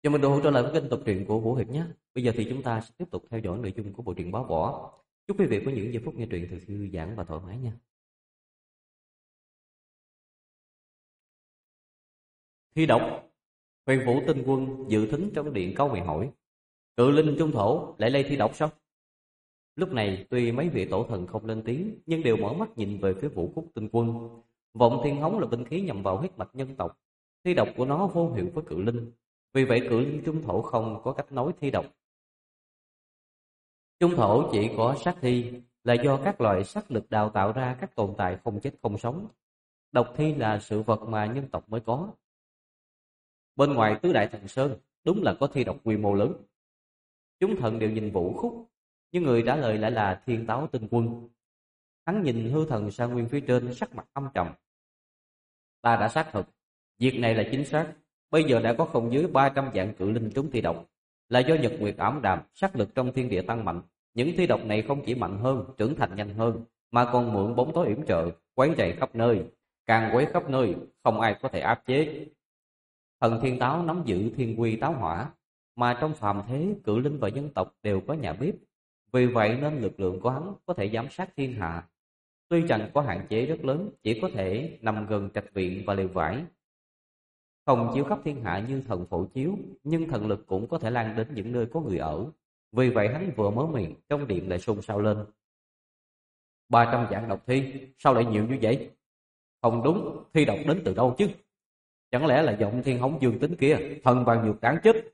Chào mừng đồng trở lại với kênh đọc truyện của Vũ Hiệp nhé. Bây giờ thì chúng ta sẽ tiếp tục theo dõi nội dung của bộ truyện Báo Võ. Chúc quý vị có những giây phút nghe truyện thật thư giãn và thoải mái nha. Thi độc. Huyền Vũ Tinh Quân dự thính trong điện câu mày hỏi: Cự linh trung thổ lại lây thi độc sao? Lúc này tuy mấy vị tổ thần không lên tiếng, nhưng đều mở mắt nhìn về phía Vũ Khúc Tinh Quân. Vọng Thiên Hống là binh khí nhằm vào huyết mạch nhân tộc. Thi độc của nó vô hiệu với cự linh. Vì vậy cự linh trung thổ không có cách nối thi độc. Trung thổ chỉ có sát thi là do các loại sát lực đào tạo ra các tồn tại không chết không sống. Độc thi là sự vật mà nhân tộc mới có. Bên ngoài tứ đại thần sơn đúng là có thi độc quy mô lớn. Chúng thần đều nhìn Vũ Khúc, nhưng người trả lời lại là Thiên Táo Tinh Quân. Hắn nhìn hư thần Sa Nguyên phía trên, sắc mặt âm trầm. Ta đã xác thực, việc này là chính xác. Bây giờ đã có không dưới 300 vạn cự linh trúng thi độc, là do nhật nguyệt ảm đạm, sát lực trong thiên địa tăng mạnh. Những thi độc này không chỉ mạnh hơn, trưởng thành nhanh hơn, mà còn mượn bóng tối yểm trợ, quấy rầy khắp nơi, càng quấy khắp nơi, không ai có thể áp chế. Thần Thiên Táo nắm giữ thiên quy táo hỏa, mà trong phàm thế cự linh và dân tộc đều có nhà bếp, vì vậy nên lực lượng của hắn có thể giám sát thiên hạ. Tuy rằng có hạn chế rất lớn, chỉ có thể nằm gần trạch viện và lều vải, không chiếu khắp thiên hạ như thần phổ chiếu, nhưng thần lực cũng có thể lan đến những nơi có người ở. Vì vậy hắn vừa mở miệng, trong điện lại xôn xao lên. 300 vạn độc thi, sao lại nhiều như vậy? Không đúng, thi độc đến từ đâu chứ? Chẳng lẽ là Vọng Thiên Hống dương tính kia, thần vàng nhược đáng chết?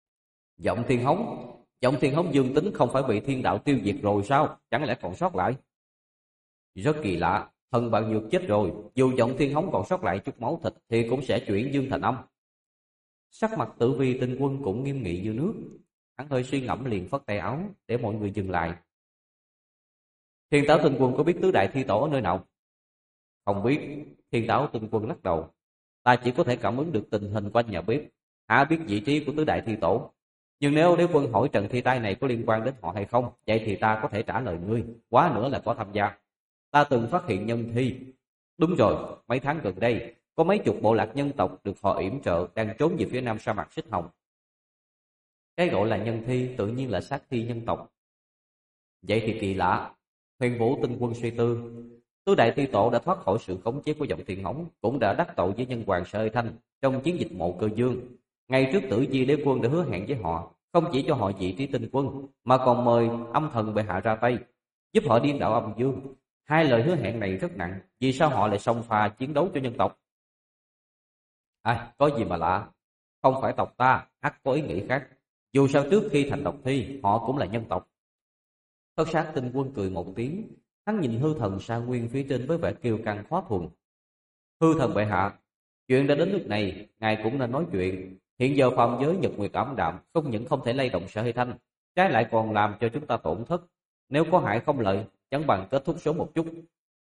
Vọng Thiên Hống dương tính không phải bị thiên đạo tiêu diệt rồi sao? Chẳng lẽ còn sót lại? Rất kỳ lạ, thần bạn nhược chết rồi, dù Vọng Thiên Hống còn sót lại chút máu thịt thì cũng sẽ chuyển dương thành âm. Sắc mặt Tử Vi Tinh Quân cũng nghiêm nghị như nước. Hắn hơi suy ngẫm liền phất tay áo để mọi người dừng lại. Thiên Táo Tinh Quân có biết tứ đại thi tổ ở nơi nào? Không biết. Thiên Táo Tinh Quân lắc đầu. Ta chỉ có thể cảm ứng được tình hình quanh nhà bếp, há biết vị trí của tứ đại thi tổ. Nhưng nếu đế quân hỏi trận thi tai này có liên quan đến họ hay không, vậy thì ta có thể trả lời ngươi, quá nữa là có tham gia. Ta từng phát hiện nhân thi. Đúng rồi, mấy tháng gần đây có mấy chục bộ lạc nhân tộc được họ yểm trợ đang trốn về phía nam sa mạc Xích Hồng. Cái gọi là nhân thi tự nhiên là sát thi nhân tộc. Vậy thì kỳ lạ. Huyền Vũ Tinh Quân suy tư. Tứ đại thi tổ đã thoát khỏi sự khống chế của Vọng Thiên Hống, cũng đã đắc tội với nhân hoàng Sở Hơi Thanh trong chiến dịch Mộ Cơ Dương. Ngày trước Tử Di đế quân đã hứa hẹn với họ, không chỉ cho họ vị trí tinh quân, mà còn mời âm thần bệ hạ ra tay, giúp họ điên đảo âm dương. Hai lời hứa hẹn này rất nặng, vì sao họ lại xông pha chiến đấu cho nhân tộc? Có gì mà lạ, không phải tộc ta, ắt có ý nghĩ khác. Dù sao trước khi thành độc thi, họ cũng là nhân tộc. Thất Sát Tinh Quân cười một tiếng, hắn nhìn hư thần Sa Nguyên phía trên với vẻ kiêu căng khó thuần. Hư thần bệ hạ, chuyện đã đến lúc này, ngài cũng nên nói chuyện. Hiện giờ phàm giới nhật nguyệt ảm đạm, không những không thể lay động Sở Hơi Thanh, trái lại còn làm cho chúng ta tổn thất. Nếu có hại không lợi, chẳng bằng kết thúc sớm một chút.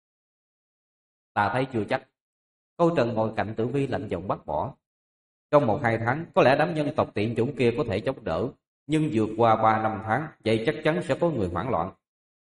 Ta thấy chưa chắc. Câu Trần ngồi cạnh Tử Vi lạnh giọng bác bỏ. Trong 1-2 tháng, có lẽ đám nhân tộc tiện chủng kia có thể chống đỡ, nhưng vượt qua 3-5 tháng, vậy chắc chắn sẽ có người hoảng loạn.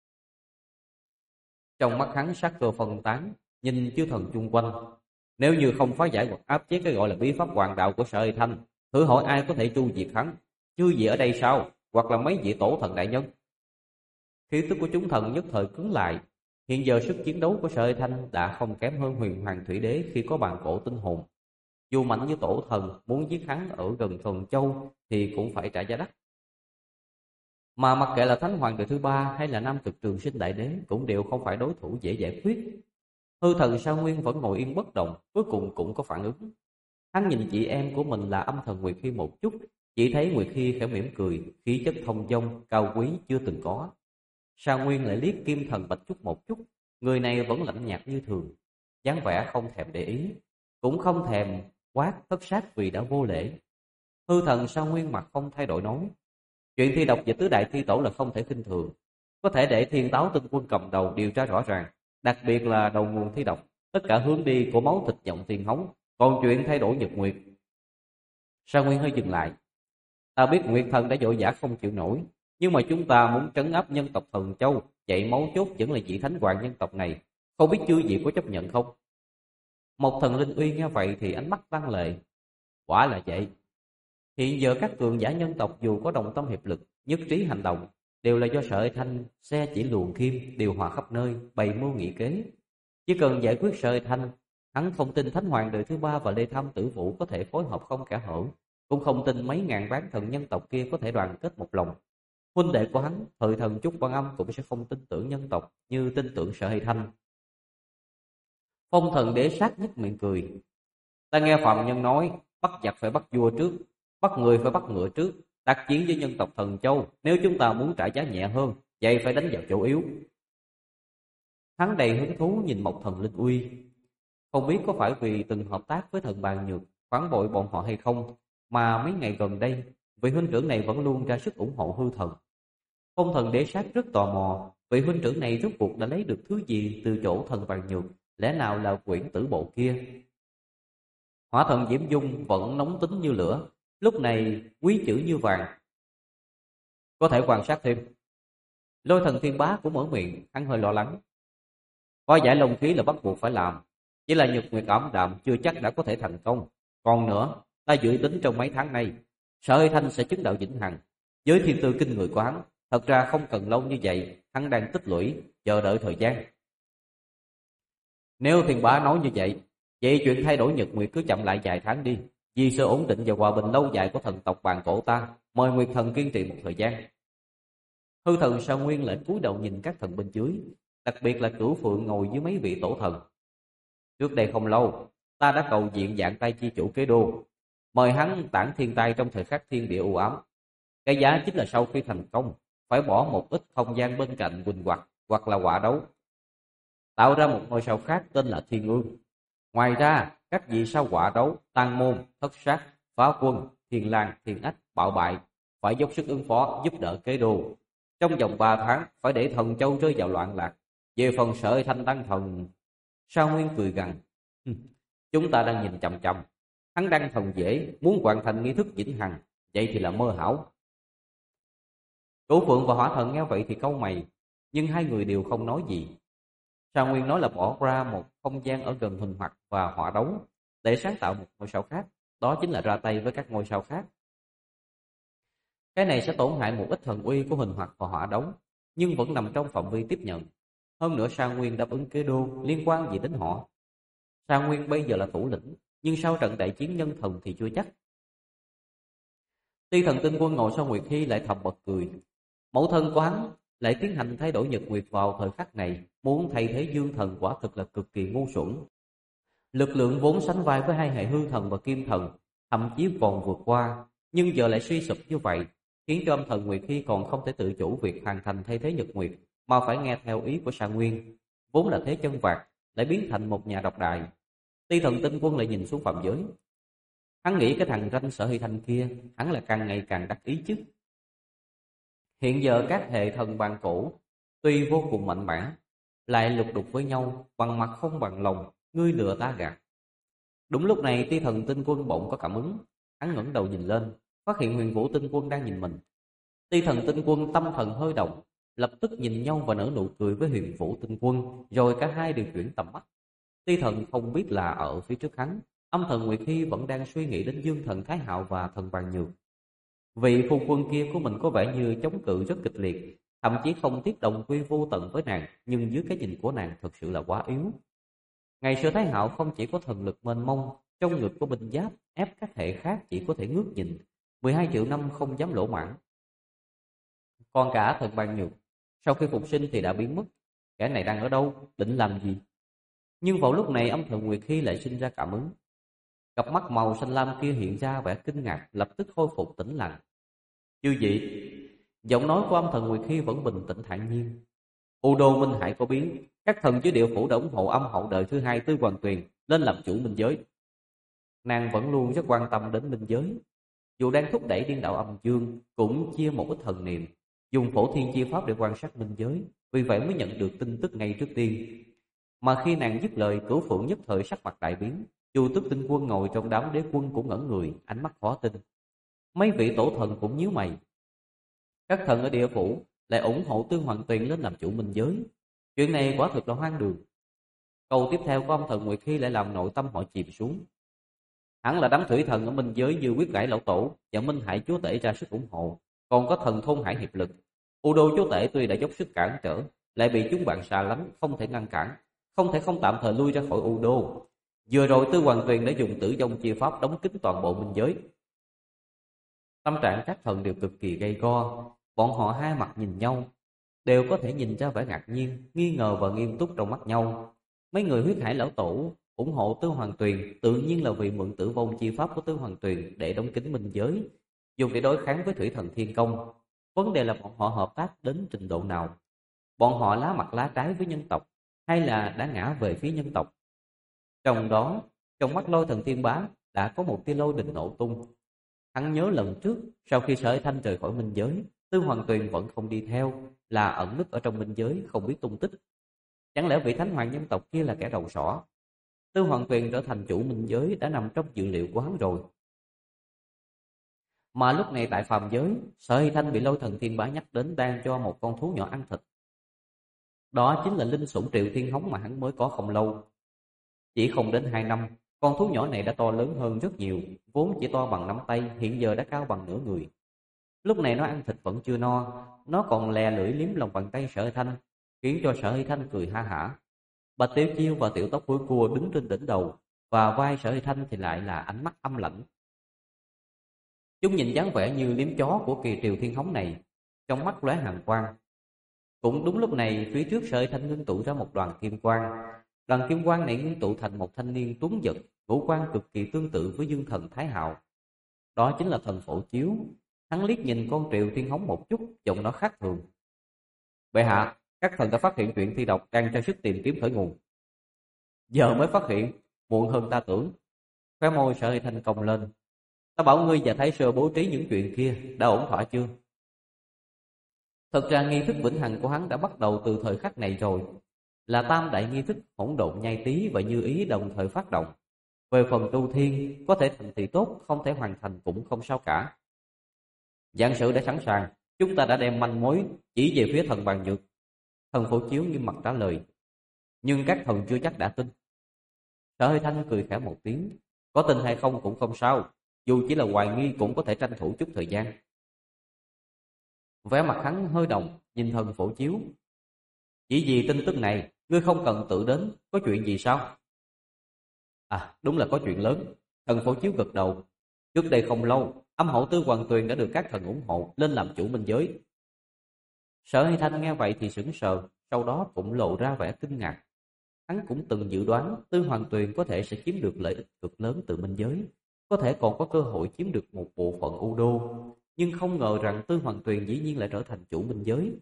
Trong mắt hắn sát cơ phân tán, nhìn chư thần chung quanh. Nếu như không phá giải hoặc áp chế cái gọi là bí pháp hoàng đạo của Sở Hơi Thanh, thử hỏi ai có thể tru diệt hắn? Chư vị ở đây sao? Hoặc là mấy vị tổ thần đại nhân? Khí tức của chúng thần nhất thời cứng lại. Hiện giờ sức chiến đấu của Sở Hơi Thanh đã không kém hơn Huyền Hoàng Thủy Đế khi có bàn cổ tinh hồn. Dù mạnh như tổ thần, muốn giết hắn ở gần Thuần Châu thì cũng phải trả giá đắt. Mà mặc kệ là Thánh Hoàng đời thứ 3 hay là Nam Cực Trường Sinh Đại Đế cũng đều không phải đối thủ dễ giải quyết. Hư thần Sa Nguyên vẫn ngồi yên bất động, cuối cùng cũng có phản ứng. Hắn nhìn chị em của mình là âm thần Nguyệt Khi một chút, chỉ thấy Nguyệt Khi khẽ mỉm cười, khí chất thông dong, cao quý chưa từng có. Sa Nguyên lại liếc Kim Thần Bạch Trúc một chút, người này vẫn lạnh nhạt như thường, dáng vẻ không thèm để ý, cũng không thèm quát Thất Sát vì đã vô lễ. Hư thần Sa Nguyên mặt không thay đổi nói, chuyện thi độc về tứ đại thi tổ là không thể khinh thường, có thể để Thiên Táo Tinh Quân cầm đầu điều tra rõ ràng, đặc biệt là đầu nguồn thi độc, tất cả hướng đi của máu thịt Vọng Thiên Hống, còn chuyện thay đổi nhật nguyệt. Sa Nguyên hơi dừng lại. Ta biết Nguyệt Thần đã vội vã không chịu nổi, nhưng mà chúng ta muốn trấn áp nhân tộc Thần Châu, vậy máu chốt vẫn là vị thánh hoàng nhân tộc này, không biết chư vị có chấp nhận không? Một thần linh uy nghe vậy thì ánh mắt tăng lệ. Quả là vậy. Hiện giờ các cường giả nhân tộc dù có đồng tâm hiệp lực, nhất trí hành động, đều là do Sở Thanh xe chỉ luồn kim, điều hòa khắp nơi, bày mưu nghị kế. Chỉ cần giải quyết Sở Thanh, hắn không tin Thánh Hoàng đời thứ ba và Lê Tham Tử Vũ có thể phối hợp không kẽ hở, cũng không tin mấy ngàn bán thần nhân tộc kia có thể đoàn kết một lòng. Huynh đệ của hắn, Thời Thần Trúc Quan Âm cũng sẽ không tin tưởng nhân tộc như tin tưởng Sở Thanh. Phong Thần Đế Sát nhếch miệng cười. Ta nghe phạm nhân nói, bắt giặc phải bắt vua trước, bắt người phải bắt ngựa trước. Tác chiến với nhân tộc Thần Châu, nếu chúng ta muốn trả giá nhẹ hơn, vậy phải đánh vào chỗ yếu. Hắn đầy hứng thú nhìn Mộc Thần Linh Uy. Không biết có phải vì từng hợp tác với thần Bàn Nhược, phản bội bọn họ hay không, mà mấy ngày gần đây, vị huynh trưởng này vẫn luôn ra sức ủng hộ hư thần. Phong Thần Đế Sát rất tò mò, vị huynh trưởng này rốt cuộc đã lấy được thứ gì từ chỗ thần Bàn Nhược, lẽ nào là quyển tử bộ kia? Hỏa thần Diễm Dung vẫn nóng tính như lửa, lúc này quý chữ như vàng. Có thể quan sát thêm. Lôi thần Thiên Bá cũng mở miệng, hắn hơi lo lắng. Có giải long khí là bắt buộc phải làm, chỉ là Nhật Nguyệt ảm đạm chưa chắc đã có thể thành công. Còn nữa, ta dự tính trong mấy tháng này, Sở Thanh sẽ chứng đạo vĩnh hằng. Với thiên tư kinh người của hắn, thật ra không cần lâu như vậy, hắn đang tích lũy, chờ đợi thời gian. Nếu Thiên Bá nói như vậy chuyện thay đổi Nhật Nguyệt cứ chậm lại vài tháng đi. Vì sự ổn định và hòa bình lâu dài của thần tộc bàn cổ ta, mời Nguyệt thần kiên trì một thời gian. Hư thần Sa Nguyên lại cúi đầu nhìn các thần bên dưới, đặc biệt là Cửu Phượng ngồi dưới mấy vị tổ thần. Trước đây không lâu, ta đã cầu diện Vạn Tai chi chủ kế đô, mời hắn tản thiên tai trong thời khắc thiên địa u ám. Cái giá chính là sau khi thành công, phải bỏ một ít không gian bên cạnh quỳnh hoặc là quả đấu, tạo ra một ngôi sao khác tên là Thiên Ương. Ngoài ra, các vị sao quả đấu, Tăng Môn, Thất Sát, Phá Quân, Thiên Lang, Thiên Ách, Bạo Bại phải dốc sức ứng phó giúp đỡ kế đô. Trong vòng 3 tháng phải để thần châu rơi vào loạn lạc. Về phần Sở Thanh Đăng thần, Sao Nguyên cười gằn. Chúng ta đang nhìn chằm chằm. Hắn đăng thần dễ, muốn hoàn thành nghi thức vĩnh hằng, vậy thì là mơ hão. Cửu Phượng và Hỏa Thần nghe vậy thì cau mày, nhưng hai người đều không nói gì. Sao Nguyên nói là bỏ ra một không gian ở gần Huỳnh Hoặc và Hỏa Đấu để sáng tạo một ngôi sao khác, đó chính là ra tay với các ngôi sao khác. Cái này sẽ tổn hại một ít thần uy của Huỳnh Hoặc và Hỏa Đấu, nhưng vẫn nằm trong phạm vi tiếp nhận. Hơn nữa Sa Nguyên đáp ứng kế đô liên quan gì đến họ. Sa Nguyên bây giờ là thủ lĩnh, nhưng sau trận đại chiến nhân thần thì chưa chắc. Ti Thần Tinh Quân ngồi sau Nguyệt Hy lại thầm bật cười. Mẫu thân của hắn lại tiến hành thay đổi Nhật Nguyệt vào thời khắc này, muốn thay thế Dương Thần quả thực là cực kỳ ngu xuẩn. Lực lượng vốn sánh vai với hai hệ hư thần và kim thần, thậm chí còn vượt qua, nhưng giờ lại suy sụp như vậy, khiến cho âm thần Nguyệt Hy còn không thể tự chủ việc hoàn thành thay thế Nhật Nguyệt, mà phải nghe theo ý của Sa Nguyên, vốn là thế chân vạc, lại biến thành một nhà độc đại. Ti Thần Tinh Quân lại nhìn xuống phạm giới. Hắn nghĩ cái thằng ranh Sở Hy Thanh kia, hắn là càng ngày càng đắc ý chứ. Hiện giờ các hệ thần bàn cổ tuy vô cùng mạnh mẽ, lại lục đục với nhau, bằng mặt không bằng lòng, ngươi lừa ta gạt. Đúng lúc này Ti Thần Tinh Quân bỗng có cảm ứng, hắn ngẩng đầu nhìn lên, phát hiện Huyền Vũ Tinh Quân đang nhìn mình. Ti Thần Tinh Quân tâm thần hơi động, lập tức nhìn nhau và nở nụ cười với Huyền Vũ Tinh Quân, rồi cả hai đều chuyển tầm mắt. Ti Thần không biết là ở phía trước hắn, âm thần Nguyệt Hy vẫn đang suy nghĩ đến Dương Thần Thái Hạo và thần Bàn Nhược. Vị phu quân kia của mình có vẻ như chống cự rất kịch liệt, thậm chí không tiếc đồng quy vô tận với nàng, nhưng dưới cái nhìn của nàng thực sự là quá yếu. Ngày xưa Thái Hạo không chỉ có thần lực mênh mông, trong ngực của binh giáp ép các hệ khác chỉ có thể ngước nhìn, 12 triệu năm không dám lỗ mãng. Còn cả thần Bàn Nhược, sau khi phục sinh thì đã biến mất, kẻ này đang ở đâu, định làm gì? Nhưng vào lúc này âm thần Nguyệt Hy lại sinh ra cảm ứng. Cặp mắt màu xanh lam kia hiện ra vẻ kinh ngạc, lập tức khôi phục tĩnh lặng. Chư vị, giọng nói của âm thần Nguyệt Hy vẫn bình tĩnh thản nhiên. U Đô Minh Hải có biến, các thần dưới địa phủ đã ủng hộ âm hậu đời thứ hai Tư Hoàng Tuyền lên làm chủ minh giới. Nàng vẫn luôn rất quan tâm đến minh giới, dù đang thúc đẩy điên đạo âm dương, cũng chia một ít thần niệm, dùng phổ thiên chi pháp để quan sát minh giới, vì vậy mới nhận được tin tức ngay trước tiên. Mà khi nàng dứt lời, Cửu Phượng nhất thời sắc mặt đại biến. Chu Tước Tinh Quân ngồi trong đám đế quân cũng ngẩn người, ánh mắt khó tin. Mấy vị tổ thần cũng nhíu mày. Các thần ở địa phủ lại ủng hộ Tư Hoàng Tuyền lên làm chủ minh giới, chuyện này quả thực là hoang đường. Câu tiếp theo của âm thần Nguyệt Hy lại làm nội tâm họ chìm xuống. Hẳn là đám thủy thần ở minh giới như Quyết Gãi Lão Tổ và Minh Hải Chúa Tể ra sức ủng hộ, còn có thần Thôn Hải hiệp lực. U Đô Chúa Tể tuy đã dốc sức cản trở, lại bị chúng bạn xa lánh không thể ngăn cản, không thể không tạm thời lui ra khỏi U Đô. Vừa rồi Tư Hoàng Tuyền đã dùng tử vong chia pháp đóng kín toàn bộ minh giới. Tâm trạng các thần đều cực kỳ gay go, bọn họ hai mặt nhìn nhau, đều có thể nhìn ra vẻ ngạc nhiên, nghi ngờ và nghiêm túc trong mắt nhau. Mấy người Huyết Hải Lão Tổ ủng hộ Tư Hoàng Tuyền tự nhiên là vì mượn tử vong chi pháp của Tư Hoàng Tuyền để đóng kín minh giới, dùng để đối kháng với Thủy Thần Thiên Công. Vấn đề là bọn họ hợp tác đến trình độ nào? Bọn họ lá mặt lá trái với nhân tộc, hay là đã ngã về phía nhân tộc? Trong đó, trong mắt Lôi Thần Thiên Bá đã có một tia lôi đình nổ tung. Hắn nhớ lần trước, sau khi Sở Thanh rời khỏi minh giới, Tư Hoàng Tuyền vẫn không đi theo, là ẩn núp ở trong minh giới không biết tung tích. Chẳng lẽ vị thánh hoàng nhân tộc kia là kẻ đầu sỏ? Tư Hoàng Tuyền trở thành chủ minh giới đã nằm trong dự liệu của hắn rồi. Mà lúc này tại phàm giới, Sở Thanh bị Lôi Thần Thiên Bá nhắc đến đang cho một con thú nhỏ ăn thịt. Đó chính là linh sủng Triệu Thiên Hống mà hắn mới có không lâu. Chỉ không đến 2 năm, con thú nhỏ này đã to lớn hơn rất nhiều, vốn chỉ to bằng nắm tay, hiện giờ đã cao bằng nửa người. Lúc này nó ăn thịt vẫn chưa no, nó còn lè lưỡi liếm lòng bàn tay Sở Thanh, khiến cho Sở Thanh cười ha hả. Bạch Tiểu Chiêu và Tiểu Tóc Hối Cua đứng trên đỉnh đầu, và vai Sở Thanh thì lại là ánh mắt âm lãnh. Chúng nhìn dáng vẻ như liếm chó của kỳ Triều Thiên Hống này, trong mắt lóe hàn quang. Cũng đúng lúc này, phía trước Sở Thanh ngưng tụ ra một đoàn kim quang. Đoàn kim quang này ngưng tụ thành một thanh niên tuấn giật, ngũ quan cực kỳ tương tự với Dương Thần Thái Hạo. Đó chính là thần Phổ Chiếu. Hắn liếc nhìn con Triệu Thiên Hống một chút, giọng nói khác thường. Bệ hạ, các thần đã phát hiện chuyện thi độc đang cho sức tìm kiếm khởi nguồn. Giờ mới phát hiện, muộn hơn ta tưởng. Khóe môi Sở Thanh cong lên. Ta bảo ngươi và Thái Sơ bố trí những chuyện kia đã ổn thỏa chưa? Thật ra nghi thức vĩnh hằng của hắn đã bắt đầu từ thời khắc này rồi, là tam đại nghi thức hỗn độn nhai tí và như ý đồng thời phát động. Về phần tu thiên, có thể thành thì tốt, không thể hoàn thành cũng không sao cả. Dạng sự đã sẵn sàng, chúng ta đã đem manh mối chỉ về phía thần Bàn Nhược. Thần Phổ Chiếu nghiêm mặt trả lời. Nhưng các thần chưa chắc đã tin. Sở Thanh cười khẽ một tiếng. Có tin hay không cũng không sao, dù chỉ là hoài nghi cũng có thể tranh thủ chút thời gian. Vẻ mặt hắn hơi đồng, nhìn thần Phổ Chiếu. Chỉ vì tin tức này, ngươi không cần tự đến, có chuyện gì sao? À, đúng là có chuyện lớn. Thần Phổ Chiếu gật đầu. Trước đây không lâu, âm hậu Tư Hoàng Tuyền đã được các thần ủng hộ lên làm chủ minh giới. Sở Thanh nghe vậy thì sững sờ, sau đó cũng lộ ra vẻ kinh ngạc. Hắn cũng từng dự đoán Tư Hoàng Tuyền có thể sẽ chiếm được lợi ích cực lớn từ minh giới, có thể còn có cơ hội chiếm được một bộ phận U Đô, nhưng không ngờ rằng Tư Hoàng Tuyền dĩ nhiên lại trở thành chủ minh giới.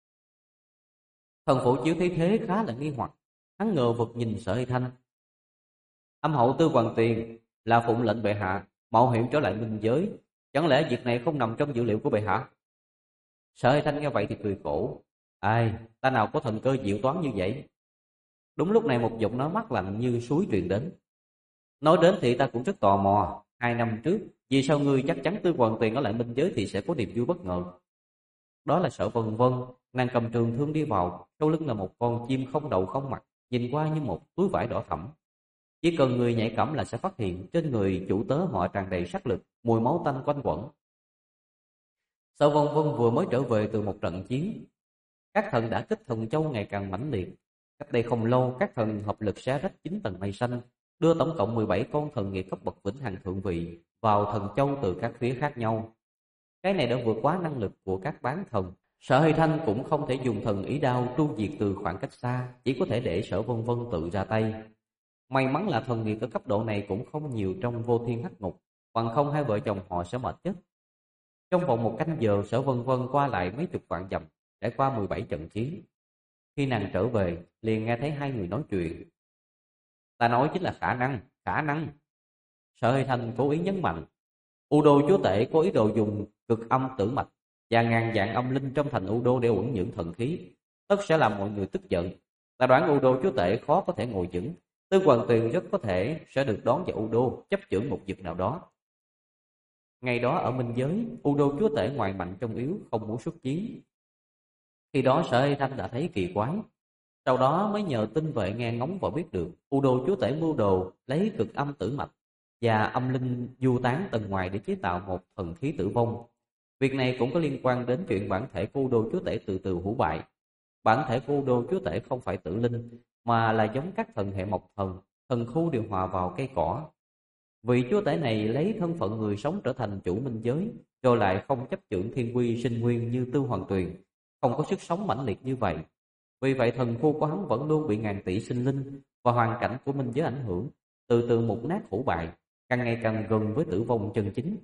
Thần Phổ Chiếu thấy thế khá là nghi hoặc, hắn ngờ vực nhìn Sở Thanh. Âm hậu Tư Hoàng Tuyền là phụng lệnh bệ hạ mạo hiểm trở lại minh giới, chẳng lẽ việc này không nằm trong dữ liệu của bệ hạ? Sở Thanh nghe vậy thì cười khổ. Ai, ta nào có thần cơ diệu toán như vậy? Đúng lúc này một giọng nói mát lạnh như suối truyền đến. Nói đến thì ta cũng rất tò mò. 2 năm trước, vì sao ngươi chắc chắn Tư Hoàng Tuyền ở lại minh giới thì sẽ có niềm vui bất ngờ? Đó là Sở Vân Vân, nàng cầm trường thương đi vào, sau lưng là một con chim không đầu không mặt, nhìn qua như một túi vải đỏ thẫm. Chỉ cần người nhạy cảm là sẽ phát hiện trên người chủ tớ họ tràn đầy sát lực, mùi máu tanh quanh quẩn. Sở Vân Vân vừa mới trở về từ một trận chiến. Các thần đã kích thần châu ngày càng mãnh liệt. Cách đây không lâu, các thần hợp lực xé rách 9 tầng mây xanh, đưa tổng cộng 17 con thần nghiệp cấp bậc vĩnh hằng thượng vị vào thần châu từ các phía khác nhau. Cái này đã vượt quá năng lực của các bán thần. Sở Thanh cũng không thể dùng thần ý đao tru diệt từ khoảng cách xa, chỉ có thể để Sở Vân Vân tự ra tay. May mắn là thần nghiệp ở cấp độ này cũng không nhiều trong vô thiên hắc ngục, bằng không hai vợ chồng họ sẽ mệt chết. Trong vòng 1 canh giờ, Sở Vân Vân qua lại mấy chục vạn dặm, trải qua 17 trận chiến. Khi nàng trở về, liền nghe thấy hai người nói chuyện. Ta nói chính là khả năng. Sở Thanh cố ý nhấn mạnh. U Đô chúa tể có ý đồ dùng cực âm tử mạch và ngàn vạn âm linh trong thành U Đô để uẩn dưỡng thần khí, tất sẽ làm mọi người tức giận. Ta đoán U Đô chúa tể khó có thể ngồi vững. Tư Hoàng Tuyền rất có thể sẽ được đón vào U Đô, chấp chưởng một vực nào đó. Ngày đó ở minh giới, U Đô chúa tể ngoài mạnh trong yếu, không muốn xuất chiến. Khi đó Sở Thanh đã thấy kỳ quái, sau đó mới nhờ tinh vệ nghe ngóng và biết được U Đô chúa tể mưu đồ lấy cực âm tử mạch và âm linh du tán tầng ngoài để chế tạo một thần khí tử vong. Việc này cũng có liên quan đến chuyện bản thể cô đô chúa tể từ từ hủ bại. Bản thể cô đô chúa tể không phải tử linh, mà là giống các thần hệ mộc thần, thần khu điều hòa vào cây cỏ. Vị chúa tể này lấy thân phận người sống trở thành chủ minh giới, rồi lại không chấp chưởng thiên quy sinh nguyên như Tư Hoàng Tuyền, không có sức sống mãnh liệt như vậy. Vì vậy thần khu của hắn vẫn luôn bị ngàn tỷ sinh linh và hoàn cảnh của minh giới ảnh hưởng, từ từ mục nát hủ bại, càng ngày càng gần với tử vong chân chính.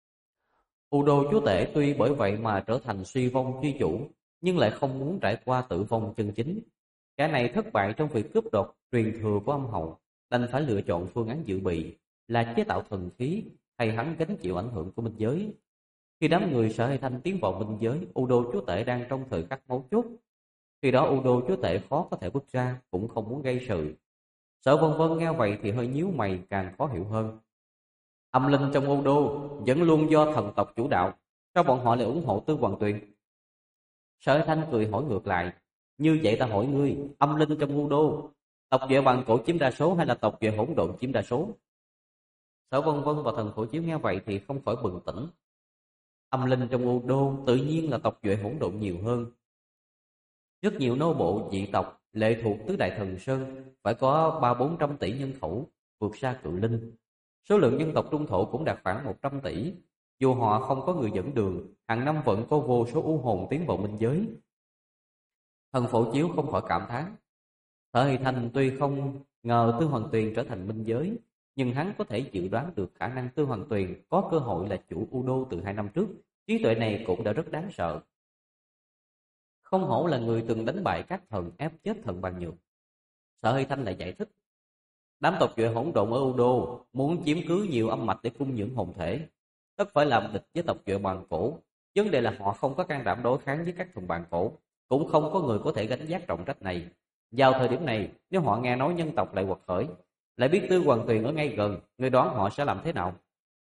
U đô chúa tể tuy bởi vậy mà trở thành suy vong chi chủ, nhưng lại không muốn trải qua tử vong chân chính. Kẻ này thất bại trong việc cướp đoạt truyền thừa của âm hậu, đành phải lựa chọn phương án dự bị là chế tạo thần khí, hay hắn gánh chịu ảnh hưởng của minh giới. Khi đám người Sở Hay Thanh tiến vào minh giới, U đô chúa tể đang trong thời khắc mấu chốt. Khi đó U đô chúa tể khó có thể bước ra, cũng không muốn gây sự. Sở Vân Vân nghe vậy thì hơi nhíu mày, càng khó hiểu hơn. Âm linh trong U đô vẫn luôn do thần tộc chủ đạo, sao bọn họ lại ủng hộ Tư Hoàng Tuyền? Sở Hay Thanh cười hỏi ngược lại, như vậy ta hỏi ngươi, âm linh trong U đô, tộc Duệ Bàn Cổ chiếm đa số hay là tộc Duệ Hỗn Độn chiếm đa số? Sở Vân Vân và thần Phổ Chiếu nghe vậy thì không khỏi bừng tỉnh. Âm linh trong U đô tự nhiên là tộc Duệ Hỗn Độn nhiều hơn. Rất nhiều nô bộ dị tộc lệ thuộc tứ đại thần sơn phải có 300-400 tỷ nhân khẩu, vượt xa Cự Linh. Số lượng dân tộc trung thổ cũng đạt khoảng 100 tỷ. Dù họ không có người dẫn đường, hàng năm vẫn có vô số u hồn tiến vào minh giới. Thần Phổ Chiếu không khỏi cảm thán. Sở Hay Thanh tuy không ngờ Tư Hoàng Tuyền trở thành minh giới, nhưng hắn có thể dự đoán được khả năng Tư Hoàng Tuyền có cơ hội là chủ U đô từ 2 năm trước. Trí tuệ này cũng đã rất đáng sợ. Không hổ là người từng đánh bại các thần, ép chết thần Bàn Nhược. Sở Hay Thanh lại giải thích. Đám tộc Duệ Hỗn Độn ở U đô muốn chiếm cứ nhiều âm mạch để cung dưỡng hồn thể, tất phải làm địch với tộc Duệ Bàn Cổ. Vấn đề là họ không có can đảm đối kháng với các thần Bàn Cổ, cũng không có người có thể gánh vác trọng trách này. Vào thời điểm này, nếu họ nghe nói nhân tộc lại quật khởi, lại biết Tư Hoàng Tuyền ở ngay gần, người đoán họ sẽ làm thế nào?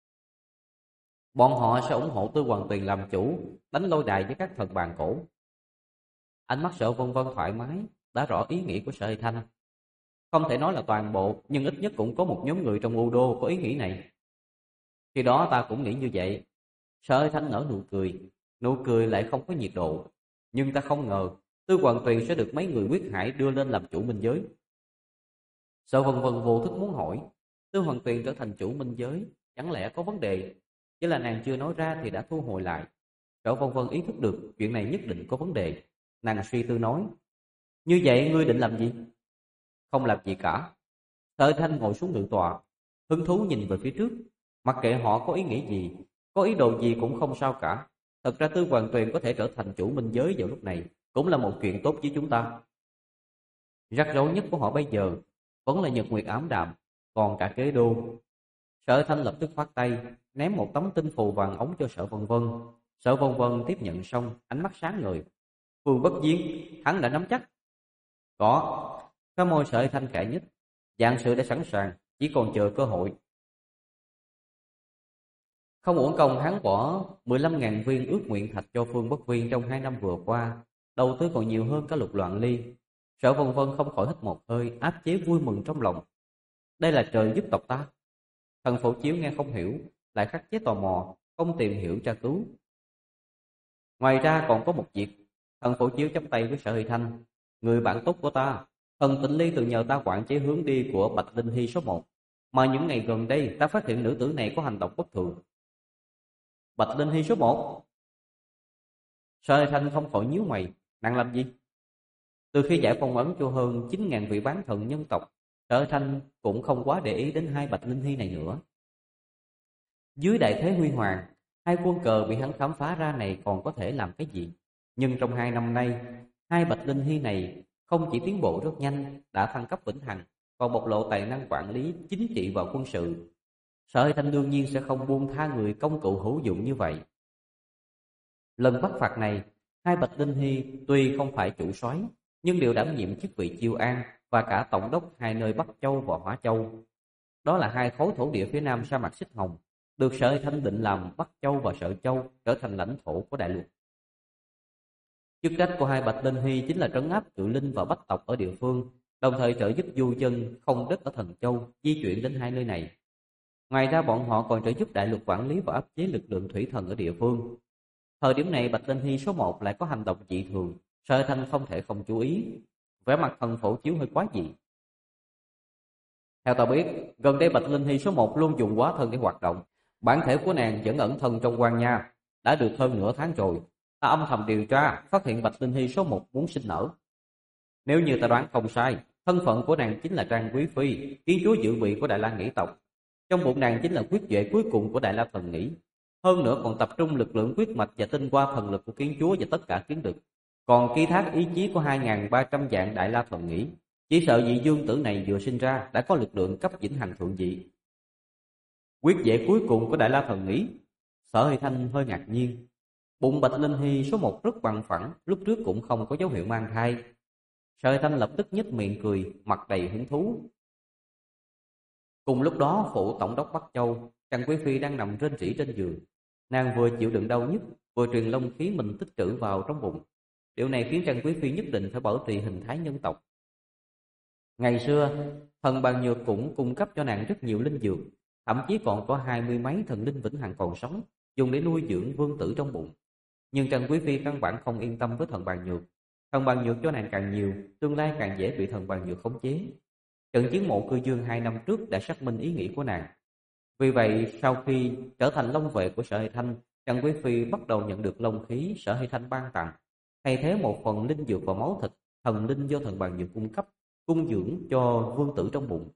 Bọn họ sẽ ủng hộ Tư Hoàng Tuyền làm chủ, đánh lôi đài với các thần Bàn Cổ. Ánh mắt Sở Vân Vân thoải mái, đã rõ ý nghĩ của Sở Hay Thanh. Không thể nói là toàn bộ, nhưng ít nhất cũng có một nhóm người trong U đô có ý nghĩ này. Khi đó ta cũng nghĩ như vậy. Sở Hay Thanh nở nụ cười lại không có nhiệt độ. Nhưng ta không ngờ Tư Hoàng Tuyền sẽ được mấy người quyết hải đưa lên làm chủ minh giới. Sở Vân Vân vô thức muốn hỏi, Tư Hoàng Tuyền trở thành chủ minh giới, chẳng lẽ có vấn đề? Chỉ là nàng chưa nói ra thì đã thu hồi lại. Sở Vân Vân ý thức được chuyện này nhất định có vấn đề. Nàng suy tư nói, như vậy ngươi định làm gì? Không làm gì cả. Sở Hay Thanh ngồi xuống ngự tọa, hứng thú nhìn về phía trước. Mặc kệ họ có ý nghĩ gì, có ý đồ gì cũng không sao cả. Thật ra Tư Hoàng Tuyền có thể trở thành chủ minh giới vào lúc này cũng là một chuyện tốt với chúng ta. Rắc rối nhất của họ bây giờ vẫn là nhật nguyệt ám đạm, còn cả kế đô. Sở Hay Thanh lập tức phát tay, ném một tấm tinh phù vàng ống cho Sở Vân Vân. Sở Vân Vân tiếp nhận xong, ánh mắt sáng ngời. Phương Bất Diên, hắn đã nắm chắc. Có. Cái môi Sở Hay Thanh khẽ nhích, dạng sự đã sẵn sàng, chỉ còn chờ cơ hội. Không uổng công hắn bỏ 15.000 viên ước nguyện thạch cho Phương Bất Viên trong 2 năm vừa qua, đầu tư còn nhiều hơn cả Lục Loạn Ly. Sở Vân Vân không khỏi hít một hơi, áp chế vui mừng trong lòng. Đây là trời giúp tộc ta. Thần Phổ Chiếu nghe không hiểu, lại khắc chế tò mò, không tìm hiểu tra cứu. Ngoài ra còn có một việc. Thần Phổ Chiếu chắp tay với Sở Hay Thanh, người bạn tốt của ta. Thần Tịnh Ly từng nhờ ta quản chế hướng đi của Bạch Linh Hy số 1, mà những ngày gần đây ta phát hiện nữ tử này có hành động bất thường. Bạch Linh Hy số 1? Sở Hay Thanh không khỏi nhíu mày, nàng làm gì? Từ khi giải phong ấn cho hơn 9.000 vị bán thần nhân tộc, Sở Hay Thanh cũng không quá để ý đến hai Bạch Linh Hy này nữa. Dưới đại thế huy hoàng, hai quân cờ bị hắn khám phá ra này còn có thể làm cái gì? Nhưng trong 2 năm nay, hai Bạch Linh Hy này không chỉ tiến bộ rất nhanh, đã thăng cấp vĩnh hằng, còn bộc lộ tài năng quản lý, chính trị và quân sự. Sở Hay Thanh đương nhiên sẽ không buông tha người công cụ hữu dụng như vậy. Lần bắt phạt này, hai Bạch Linh Hy tuy không phải chủ soái, nhưng đều đảm nhiệm chức vị chiêu an và cả tổng đốc hai nơi Bắc Châu và Hóa Châu. Đó là hai khối thổ địa phía nam sa mạc Xích Hồng, được Sở Hay Thanh định làm Bắc Châu và Sở Châu trở thành lãnh thổ của đại lục. Chức trách của hai Bạch Linh Hy chính là trấn áp Cự Linh và Bách tộc ở địa phương, đồng thời trợ giúp du dân không đất ở Thần Châu di chuyển đến hai nơi này. Ngoài ra bọn họ còn trợ giúp đại lục quản lý và áp chế lực lượng thủy thần ở địa phương. Thời điểm này Bạch Linh Hy số 1 lại có hành động dị thường, Sở Thanh không thể không chú ý. Vẻ mặt thần phổ chiếu hơi quá dị. Theo ta biết, gần đây Bạch Linh Hy số 1 luôn dùng hóa thân để hoạt động. Bản thể của nàng vẫn ẩn thân trong quan nha, đã được hơn nửa tháng rồi. Ta âm thầm điều tra, phát hiện Bạch Linh Hy số 1 muốn sinh nở. Nếu như ta đoán không sai, thân phận của nàng chính là Trang Quý Phi, kiến chúa dự bị của Đại La Nghĩ tộc. Trong bụng nàng chính là quyết duệ cuối cùng của Đại La Thần Nghĩ. Hơn nữa còn tập trung lực lượng huyết mạch và tinh hoa thần lực của kiến chúa và tất cả kiến đực. Còn ký thác ý chí của 2.300 vạn Đại La Thần Nghĩ. Chỉ sợ vị dương tử này vừa sinh ra đã có lực lượng cấp vĩnh hằng thượng vị. Quyết duệ cuối cùng của Đại La Thần Nghĩ. Sở Hy Thanh hơi ngạc nhiên. Bụng Bạch Linh Hy số 1 rất bằng phẳng, lúc trước cũng không có dấu hiệu mang thai. Sở Hy Thanh lập tức nhếch miệng cười, mặt đầy hứng thú. Cùng lúc đó, phụ tổng đốc Bắc Châu, Trần Quý Phi đang nằm rên rỉ trên giường. Nàng vừa chịu đựng đau nhức, vừa truyền long khí mình tích trữ vào trong bụng. Điều này khiến Trần Quý Phi nhất định phải bảo trì hình thái nhân tộc. Ngày xưa, thần Bàn Nhược cũng cung cấp cho nàng rất nhiều linh dược, thậm chí còn có 20 mấy thần linh vĩnh hằng còn sống, dùng để nuôi dưỡng vương tử trong bụng. Nhưng Trần Quý Phi căn bản không yên tâm với thần Bàn Nhược. Thần Bàn Nhược cho nàng càng nhiều, tương lai càng dễ bị thần Bàn Nhược khống chế. Trận chiến mộ cư dương 2 năm trước đã xác minh ý nghĩ của nàng. Vì vậy, sau khi trở thành long vệ của Sở Hy Thanh, Trần Quý Phi bắt đầu nhận được long khí Sở Hy Thanh ban tặng, thay thế một phần linh dược và máu thịt thần linh do thần Bàn Nhược cung cấp, cung dưỡng cho vương tử trong bụng.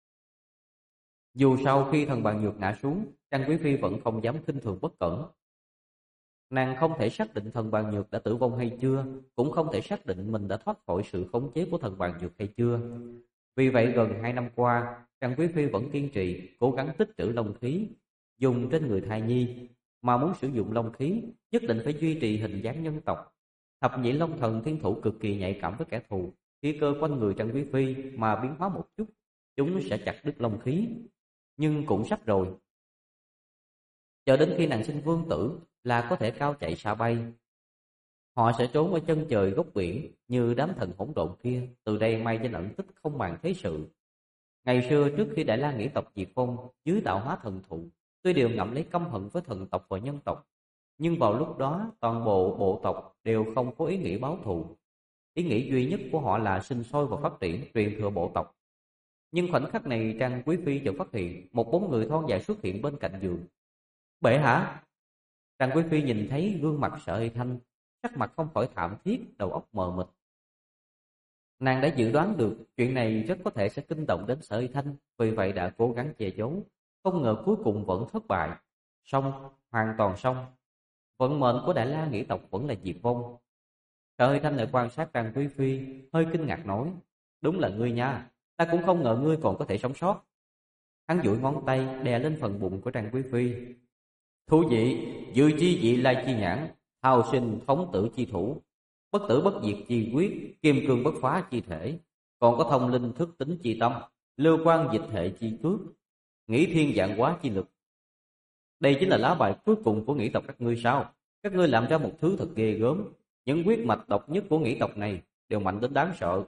Dù sau khi thần Bàn Nhược ngã xuống, Trần Quý Phi vẫn không dám khinh thường bất cẩn. Nàng không thể xác định thần Bàn Nhược đã tử vong hay chưa, cũng không thể xác định mình đã thoát khỏi sự khống chế của thần Bàn Nhược hay chưa. Vì vậy gần 2 năm qua, Trần Quý Phi vẫn kiên trì, cố gắng tích trữ long khí, dùng trên người thai nhi. Mà muốn sử dụng long khí, nhất định phải duy trì hình dáng nhân tộc. Thập nhị long thần thiên thủ cực kỳ nhạy cảm với kẻ thù. Khi cơ quanh người Trần Quý Phi mà biến hóa một chút, chúng sẽ chặt đứt long khí. Nhưng cũng sắp rồi. Chờ đến khi nàng sinh vương tử là có thể cao chạy xa bay. Họ sẽ trốn ở chân trời góc biển như đám thần hỗn độn kia, từ đây may danh ẩn tích không màng thế sự. Ngày xưa trước khi Đại La Nghĩ tộc diệt vong dưới tạo hóa thần thụ, tuy đều ngậm lấy căm hận với thần tộc và nhân tộc, nhưng vào lúc đó toàn bộ bộ tộc đều không có ý nghĩ báo thù. Ý nghĩ duy nhất của họ là sinh sôi và phát triển, truyền thừa bộ tộc. Nhưng khoảnh khắc này Trang Quý Phi chợt phát hiện một bóng người thon dài xuất hiện bên cạnh giường. Bệ hạ! Trang Quý Phi nhìn thấy gương mặt Sở Hy Thanh, sắc mặt không khỏi thảm thiết, đầu óc mờ mịt. Nàng đã dự đoán được chuyện này rất có thể sẽ kinh động đến Sở Hy Thanh, vì vậy đã cố gắng che giấu, không ngờ cuối cùng vẫn thất bại. Xong, hoàn toàn xong. Vận mệnh của Đại La Nghĩ tộc vẫn là diệt vong. Sở Hy Thanh lại quan sát Trang Quý Phi, hơi kinh ngạc nói: đúng là ngươi nha, ta cũng không ngờ ngươi còn có thể sống sót. Hắn duỗi ngón tay đè lên phần bụng của Trang Quý Phi. Thú vị, dư chi dị lai chi nhãn, hào sinh thống tử chi thủ, bất tử bất diệt chi quyết, kim cương bất phá chi thể, còn có thông linh thức tính chi tâm, lưu quan dịch hệ chi cước, nghĩ thiên dạng hóa chi lực. Đây chính là lá bài cuối cùng của nghĩ tộc các ngươi sao? Các ngươi làm ra một thứ thật ghê gớm. Những huyết mạch độc nhất của nghĩ tộc này đều mạnh đến đáng sợ.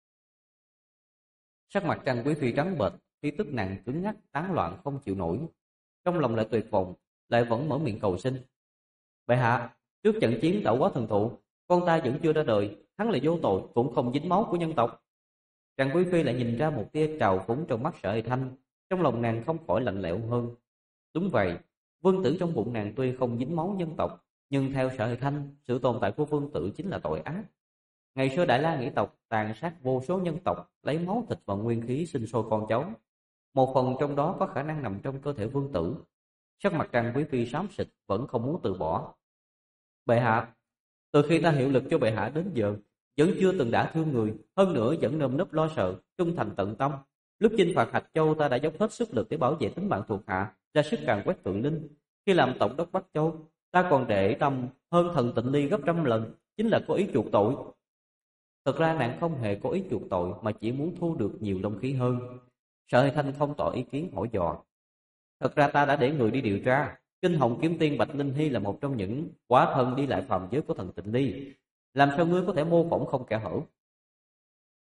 Sắc mặt Trang Quý Phi trắng bệch, khí tức nàng cứng ngắc, tán loạn không chịu nổi. Trong lòng lại tuyệt vọng, lại vẫn mở miệng cầu xin. Bệ hạ, trước trận chiến tạo hóa thần thụ, con ta vẫn chưa ra đời, hắn là vô tội, cũng không dính máu của nhân tộc. Trang Quý Phi lại nhìn ra một tia trào phúng trong mắt Sở Hy Thanh, trong lòng nàng không khỏi lạnh lẽo hơn. Đúng vậy, vương tử trong bụng nàng tuy không dính máu nhân tộc, nhưng theo Sở Hy Thanh, sự tồn tại của vương tử chính là tội ác. Ngày xưa Đại La Nghĩ tộc tàn sát vô số nhân tộc, lấy máu thịt và nguyên khí sinh sôi con cháu. Một phần trong đó có khả năng nằm trong cơ thể vương tử. Sắc mặt Trang Quý Phi xám xịt, vẫn không muốn từ bỏ. Bệ hạ, từ khi ta hiệu lực cho bệ hạ đến giờ, vẫn chưa từng đả thương người, hơn nữa vẫn nơm nớp lo sợ, trung thành tận tâm. Lúc chinh phạt Hạch Châu, ta đã dốc hết sức lực để bảo vệ tính mạng thuộc hạ, ra sức càn quét Phượng Linh. Khi làm tổng đốc Bắc Châu, ta còn để tâm hơn thần Tịnh Ly gấp trăm lần, chính là có ý chuộc tội. Thật ra nàng không hề có ý chuộc tội, mà chỉ muốn thu được nhiều long khí hơn. Sở Hy Thanh không tỏ ý kiến hỏi dò. Thật ra ta đã để người đi điều tra. Kinh Hồng Kiếm Tiên Bạch Linh Hy là một trong những quả thần đi lại phàm giới của thần Tịnh Ly. Làm sao ngươi có thể mô phỏng không kẽ hở?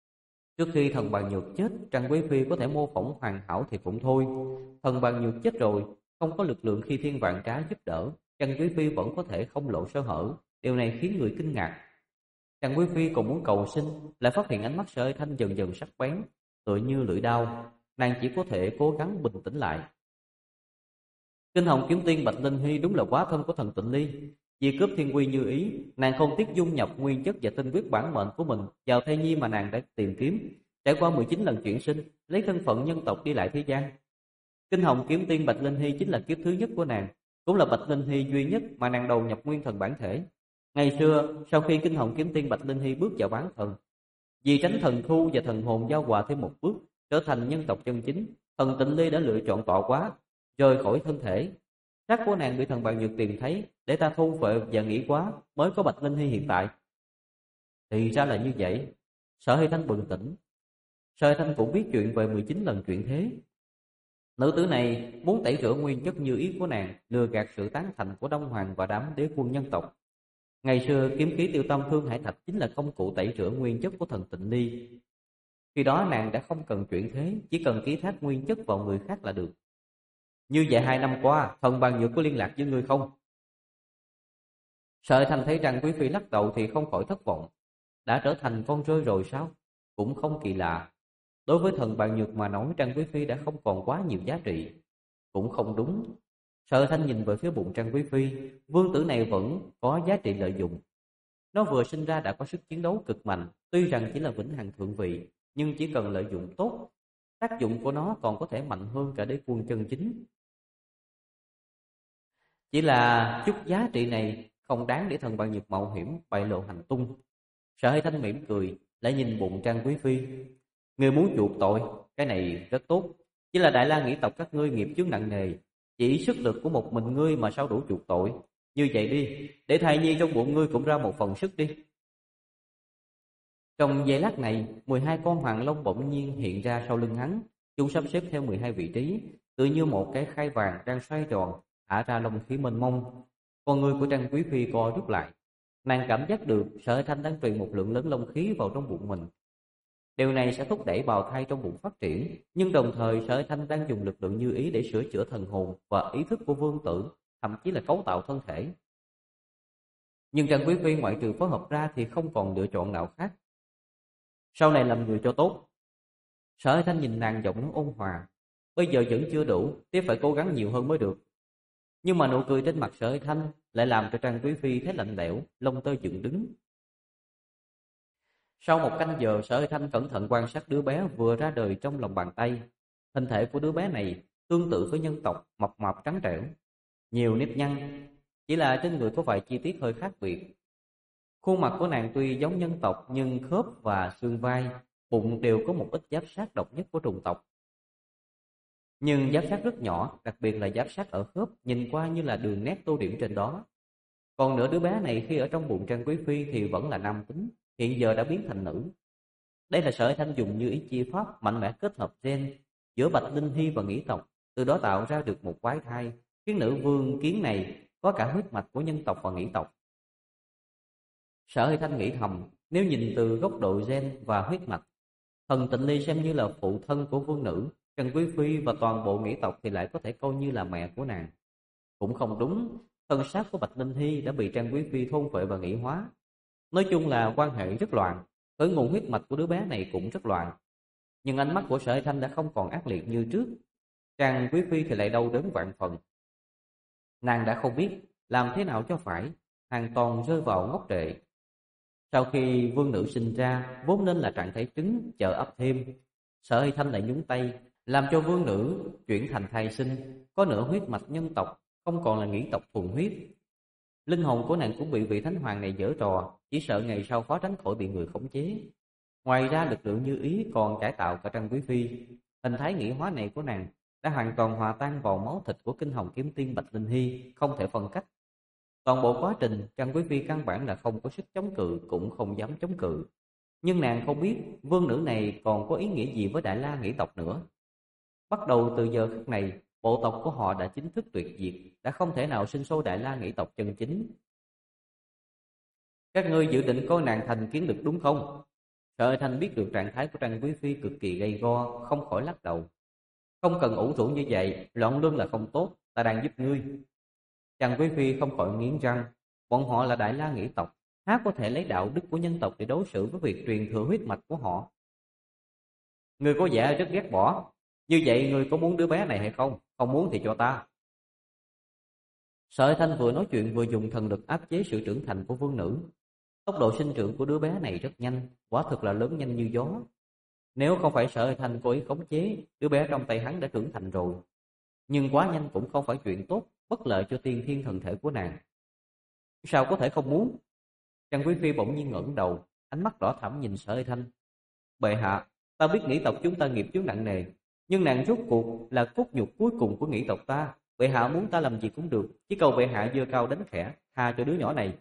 Trước khi thần Bàn Nhược chết, Trang Quý Phi có thể mô phỏng hoàn hảo thì cũng thôi. Thần Bàn Nhược chết rồi, không có lực lượng khi thiên vạn trá giúp đỡ, Trang Quý Phi vẫn có thể không lộ sơ hở. Điều này khiến người kinh ngạc. Trang Quý Phi còn muốn cầu xin, lại phát hiện ánh mắt Sở Hải Thanh dần dần sắc bén, tựa như lưỡi dao. Nàng chỉ có thể cố gắng bình tĩnh lại. Kinh Hồng Kiếm Tiên Bạch Linh Hy đúng là quá thân của thần Tịnh Ly. Vì cướp thiên quy như ý, nàng không tiếc dung nhập nguyên chất và tinh huyết bản mệnh của mình vào thai nhi mà nàng đã tìm kiếm, trải qua 19 lần chuyển sinh, lấy thân phận nhân tộc đi lại thế gian. Kinh Hồng Kiếm Tiên Bạch Linh Hy chính là kiếp thứ nhất của nàng, cũng là Bạch Linh Hy duy nhất mà nàng đầu nhập nguyên thần bản thể. Ngày xưa, sau khi Kinh Hồng Kiếm Tiên Bạch Linh Hy bước vào bán thần, vì tránh thần thu và thần hồn giao hòa thêm một bước, trở thành nhân tộc chân chính, thần Tịnh Ly đã lựa chọn tọa hóa, rời khỏi thân thể. Xác của nàng bị thần Bàn Nhược tìm thấy, để ta thu vệ và nghĩ quá, mới có Bạch Linh Hy hiện tại. Thì ra là như vậy. Sở Hy Thanh bừng tỉnh. Sở Hy Thanh cũng biết chuyện về 19 lần chuyển thế. Nữ tử này muốn tẩy rửa nguyên chất như ý của nàng, lừa gạt sự tán thành của Đông Hoàng và đám đế quân nhân tộc. Ngày xưa kiếm khí Tiêu Tâm Thương Hải Thạch chính là công cụ tẩy rửa nguyên chất của thần Tịnh Ly. Khi đó nàng đã không cần chuyển thế, chỉ cần ký thác nguyên chất vào người khác là được. Như vậy 2 năm qua, thần Bàn Nhược có liên lạc với ngươi không? Sở Thanh thấy rằng Quý Phi lắc đầu thì không khỏi thất vọng. Đã trở thành con rơi rồi sao? Cũng không kỳ lạ. Đối với thần Bàn Nhược mà nói, Trang Quý Phi đã không còn quá nhiều giá trị. Cũng không đúng. Sở Thanh nhìn về phía bụng Trang Quý Phi, vương tử này vẫn có giá trị lợi dụng. Nó vừa sinh ra đã có sức chiến đấu cực mạnh, tuy rằng chỉ là vĩnh hằng thượng vị, nhưng chỉ cần lợi dụng tốt, tác dụng của nó còn có thể mạnh hơn cả đế quân chân chính. Chỉ là chút giá trị này không đáng để thần Bàn Nhược mạo hiểm bại lộ hành tung. Sở Hải Thanh mỉm cười, lại nhìn bụng Trang Quý Phi. Ngươi muốn chuộc tội, cái này rất tốt. Chỉ là Đại La nghĩ tộc các ngươi nghiệp chướng nặng nề, chỉ sức lực của một mình ngươi mà sao đủ chuộc tội. Như vậy đi, để thai nhi trong bụng ngươi cũng ra một phần sức đi. Trong giây lát này, 12 con hoàng long bỗng nhiên hiện ra sau lưng hắn. Chúng sắp xếp theo 12 vị trí, tự như một cái khay vàng đang xoay tròn, thả ra long khí mênh mông. Con người của Trang Quý Phi co rút lại. Nàng cảm giác được Sở Hải Thanh đang truyền một lượng lớn long khí vào trong bụng mình. Điều này sẽ thúc đẩy bào thai trong bụng phát triển, nhưng đồng thời Sở Hải Thanh đang dùng lực lượng như ý để sửa chữa thần hồn và ý thức của vương tử, thậm chí là cấu tạo thân thể. Nhưng Trang Quý Phi ngoại trừ phối hợp ra thì không còn lựa chọn nào khác. Sau này làm người cho tốt. Sở Hải Thanh nhìn nàng giọng nói ôn hòa. Bây giờ vẫn chưa đủ, tiếp phải cố gắng nhiều hơn mới được. Nhưng mà nụ cười trên mặt Sở Hải Thanh lại làm cho Trang Quý Phi thấy lạnh lẽo, lông tơ dựng đứng. Sau một canh giờ, Sở Hải Thanh cẩn thận quan sát đứa bé vừa ra đời trong lòng bàn tay. Hình thể của đứa bé này tương tự với nhân tộc, mập mạp trắng trẻo, nhiều nếp nhăn, chỉ là trên người có vài chi tiết hơi khác biệt. Khuôn mặt của nàng tuy giống nhân tộc nhưng khớp và xương vai, bụng đều có một ít giáp sát độc nhất của trùng tộc. Nhưng giáp sát rất nhỏ, đặc biệt là giáp sát ở khớp, nhìn qua như là đường nét tô điểm trên đó. Còn nữa, đứa bé này khi ở trong bụng Trang Quý Phi thì vẫn là nam tính, hiện giờ đã biến thành nữ. Đây là Sở Hải Thanh dùng như ý chi pháp mạnh mẽ kết hợp gen giữa Bạch Linh Hy và Nghĩ tộc, từ đó tạo ra được một quái thai, khiến nữ vương kiến này có cả huyết mạch của nhân tộc và Nghĩ tộc. Sở Hải Thanh nghĩ thầm, nếu nhìn từ góc độ gen và huyết mạch, thần Tịnh Ly xem như là phụ thân của vương nữ, Trần Quý Phi và toàn bộ Nghĩ tộc thì lại có thể coi như là mẹ của nàng. Cũng không đúng, thân xác của Bạch Linh Hy đã bị Trang Quý Phi thôn phệ và nghĩ hóa. Nói chung là quan hệ rất loạn, khởi nguồn huyết mạch của đứa bé này cũng rất loạn. Nhưng ánh mắt của Sở Hải Thanh đã không còn ác liệt như trước. Trang Quý Phi thì lại đau đớn vạn phần. Nàng đã không biết làm thế nào cho phải, hoàn toàn rơi vào ngốc trệ. Sau khi vương nữ sinh ra, vốn nên là trạng thái trứng chờ ấp thêm, Sở Hải Thanh lại nhúng tay, làm cho vương nữ chuyển thành thai sinh, có nửa huyết mạch nhân tộc, không còn là Nghĩ tộc thuần huyết. Linh hồn của nàng cũng bị vị thánh hoàng này giở trò, chỉ sợ ngày sau khó tránh khỏi bị người khống chế. Ngoài ra lực lượng như ý còn cải tạo cả Trang Quý Phi. Hình thái nghĩ hóa này của nàng đã hoàn toàn hòa tan vào máu thịt của Kinh Hồng Kiếm Tiên Bạch Linh Hy, không thể phân cách. Toàn bộ quá trình Trang Quý Phi căn bản là không có sức chống cự, cũng không dám chống cự. Nhưng nàng không biết vương nữ này còn có ý nghĩa gì với Đại La Nghĩ tộc nữa. Bắt đầu từ giờ khắc này, bộ tộc của họ đã chính thức tuyệt diệt, đã không thể nào sinh sôi Đại La Nghĩ tộc chân chính. Các ngươi dự định coi nàng thành kiến lực đúng không? Sở Hải Thanh biết được trạng thái của Trang Quý Phi cực kỳ gay go, không khỏi lắc đầu. Không cần ủ rũ như vậy, loạn luân là không tốt, ta đang giúp ngươi. Trang Quý Phi không khỏi nghiến răng, bọn họ là Đại La Nghĩ tộc, há có thể lấy đạo đức của nhân tộc để đối xử với việc truyền thừa huyết mạch của họ. Ngươi có vẻ rất ghét bỏ, như vậy ngươi có muốn đứa bé này hay không? Không muốn thì cho ta. Sở Hải Thanh vừa nói chuyện vừa dùng thần lực áp chế sự trưởng thành của vương nữ. Tốc độ sinh trưởng của đứa bé này rất nhanh, quả thực là lớn nhanh như gió. Nếu không phải Sở Hải Thanh cố ý khống chế, đứa bé trong tay hắn đã trưởng thành rồi. Nhưng quá nhanh cũng không phải chuyện tốt, bất lợi cho tiên thiên thần thể của nàng. Sao có thể không muốn? Trang Quý Phi bỗng nhiên ngẩng đầu, ánh mắt đỏ thẫm nhìn Sở Hải Thanh. Bệ hạ, ta biết nghĩ tộc chúng ta nghiệp chướng nặng nề, nhưng nàng rốt cuộc là cốt nhục cuối cùng của nghĩ tộc ta. Bệ hạ muốn ta làm gì cũng được, chỉ cầu bệ hạ giơ cao đánh khẽ, tha cho đứa nhỏ này.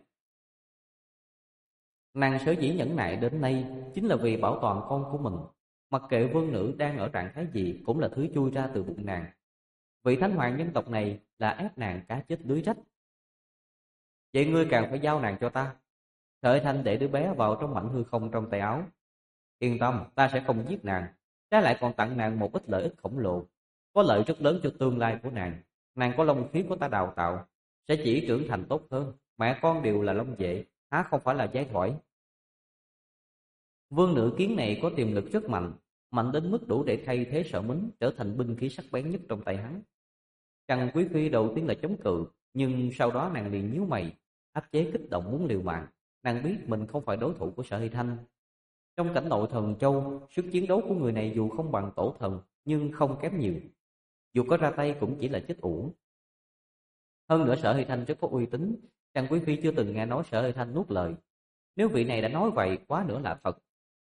Nàng sở dĩ nhẫn nại đến nay chính là vì bảo toàn con của mình. Mặc kệ vương nữ đang ở trạng thái gì cũng là thứ chui ra từ bụng nàng. Vị thánh hoàng nhân tộc này là ép nàng cá chết lưới rách. Vậy ngươi càng phải giao nàng cho ta. Sở Hải Thanh để đứa bé vào trong mảnh hư không trong tay áo. Yên tâm, ta sẽ không giết nàng, trái lại còn tặng nàng một ít lợi ích khổng lồ, có lợi rất lớn cho tương lai của nàng. Nàng có long khí của ta đào tạo, sẽ chỉ trưởng thành tốt hơn. Mẹ con đều là long vệ, há không phải là giái thoại. Vương nữ kiến này có tiềm lực rất mạnh, mạnh đến mức đủ để thay thế Sở Mính trở thành binh khí sắc bén nhất trong tay hắn. Trần Quý Phi đầu tiên là chống cự, nhưng sau đó nàng liền nhíu mày, áp chế kích động muốn liều mạng. Nàng biết mình không phải đối thủ của Sở Hải Thanh. Trong cảnh nội thần châu, sức chiến đấu của người này dù không bằng tổ thần, nhưng không kém nhiều. Dù có ra tay cũng chỉ là chết uổng. Hơn nữa Sở Hải Thanh rất có uy tín, Trần Quý Phi chưa từng nghe nói Sở Hải Thanh nuốt lời. Nếu vị này đã nói vậy, quá nữa là thật.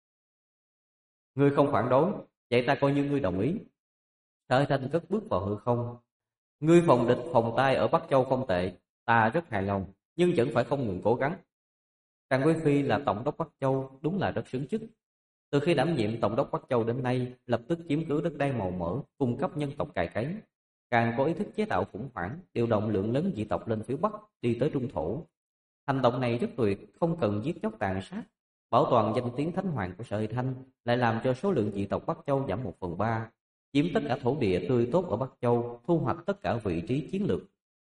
Ngươi không phản đối, vậy ta coi như ngươi đồng ý. Sở Hải Thanh cất bước vào hư không. Ngươi phòng địch phòng tai ở Bắc Châu không tệ, ta rất hài lòng, nhưng vẫn phải không ngừng cố gắng. Trang Quý Phi là tổng đốc Bắc Châu, đúng là rất xứng chức. Từ khi đảm nhiệm tổng đốc Bắc Châu đến nay, lập tức chiếm cứ đất đai màu mỡ, cung cấp nhân tộc cày cấy, càng có ý thức chế tạo khủng hoảng, điều động lượng lớn dị tộc lên phía Bắc, đi tới Trung Thổ. Hành động này rất tuyệt, không cần giết chóc tàn sát, bảo toàn danh tiếng thánh hoàng của Sở Hải Thanh, lại làm cho số lượng dị tộc Bắc Châu giảm 1/3, chiếm tất cả thổ địa tươi tốt ở Bắc Châu, thu hoạch tất cả vị trí chiến lược.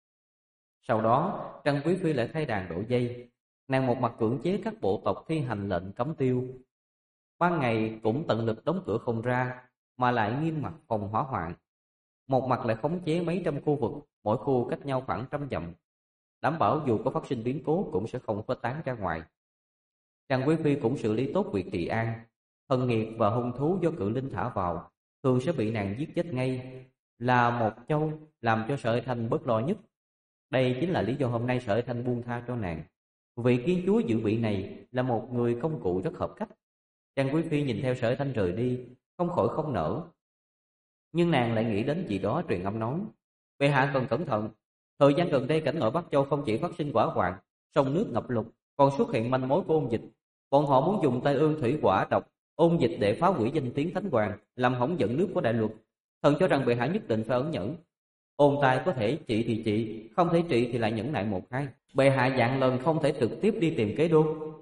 Sau đó, Trang Quý Phi lại thay đàn đổ dây. Nàng một mặt cưỡng chế các bộ tộc thi hành lệnh cấm tiêu, ban ngày cũng tận lực đóng cửa không ra, mà lại nghiêm mặt phòng hỏa hoạn. Một mặt lại khống chế mấy trăm khu vực, mỗi khu cách nhau khoảng 100 dặm, đảm bảo dù có phát sinh biến cố cũng sẽ không khuếch tán ra ngoài. Trang Quý Phi cũng xử lý tốt việc trị an. Thần nghiệt và hung thú do cự linh thả vào thường sẽ bị nàng giết chết ngay, là một châu làm cho Sở Hải Thanh bớt lo nhất. Đây chính là lý do hôm nay Sở Hải Thanh buông tha cho nàng. Vị kiến chúa dự bị này là một người công cụ rất hợp cách. Trang Quý Phi nhìn theo Sở Hải Thanh rời đi, không khỏi không nở. Nhưng nàng lại nghĩ đến gì đó truyền âm nói: bệ hạ cần cẩn thận. Thời gian gần đây cảnh nội Bắc Châu không chỉ phát sinh hỏa hoạn, sông nước ngập lụt, còn xuất hiện manh mối của ôn dịch. Bọn họ muốn dùng tai ương thủy hỏa độc ôn dịch để phá hủy danh tiếng thánh hoàng, làm hỏng dẫn nước của đại luật. Thần cho rằng bệ hạ nhất định phải ẩn nhẫn. Ôn tai có thể trị thì trị, không thể trị thì lại nhẫn nại một hai. Bệ hạ dặn lần không thể trực tiếp đi tìm kế đô.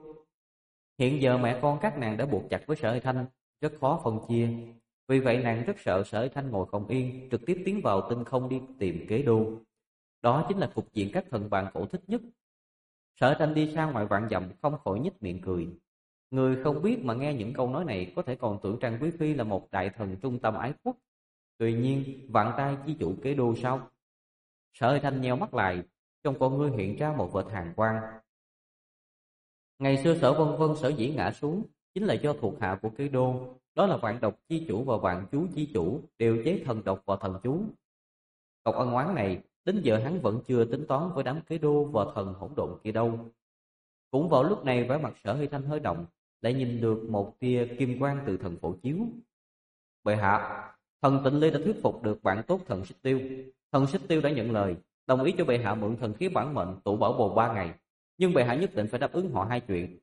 Hiện giờ mẹ con các nàng đã buộc chặt với Sở Hải Thanh, rất khó phân chia. Vì vậy nàng rất sợ Sở Hải Thanh ngồi không yên, trực tiếp tiến vào tinh không đi tìm kế đô. Đó chính là cục diện các thần bạn cổ thích nhất. Sở Hải Thanh đi xa ngoài vạn dặm, không khỏi nhếch miệng cười. Người không biết mà nghe những câu nói này có thể còn tưởng Trang Quý Phi là một đại thần trung tâm ái quốc. Tuy nhiên, vạn tai chi chủ kế đô sao? Sở Hải Thanh nheo mắt lại, trong con ngươi hiện ra một vệt hàn quang. Ngày xưa Sở Vân Vân sở dĩ ngã xuống chính là do thuộc hạ của kế đô, đó là Vạn Độc chi chủ và Vạn Chú chi chủ đều chế thần độc và thần chú. Cọc ân oán này đến giờ hắn vẫn chưa tính toán với đám kế đô và thần hỗn độn kia đâu. Cũng vào lúc này vẻ mặt Sở Hải Thanh hơi động, lại nhìn được một tia kim quang từ thần phổ chiếu. Bệ hạ, thần Tịnh Lê đã thuyết phục được bạn tốt thần Xích Tiêu. Thần Xích Tiêu đã nhận lời, đồng ý cho bệ hạ mượn thần khí bản mệnh tụ bảo bồ 3 ngày, nhưng bệ hạ nhất định phải đáp ứng họ 2 chuyện.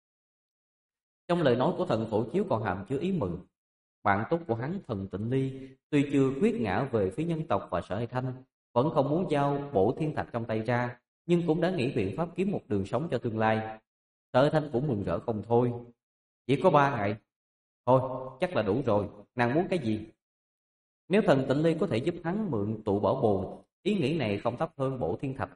Trong lời nói của thần phổ chiếu còn hàm chứa ý mừng. Bạn tốt của hắn thần Tịnh Ly tuy chưa quyết ngã về phía nhân tộc và Sở Hải Thanh, vẫn không muốn giao bổ thiên thạch trong tay ra, nhưng cũng đã nghĩ biện pháp kiếm một đường sống cho tương lai. Sở Hải Thanh cũng mừng rỡ không thôi. Chỉ có 3 ngày. Thôi, chắc là đủ rồi, nàng muốn cái gì? Nếu thần Tịnh Ly có thể giúp hắn mượn tụ bảo bồn, ý nghĩ này không thấp hơn bổ thiên thạch.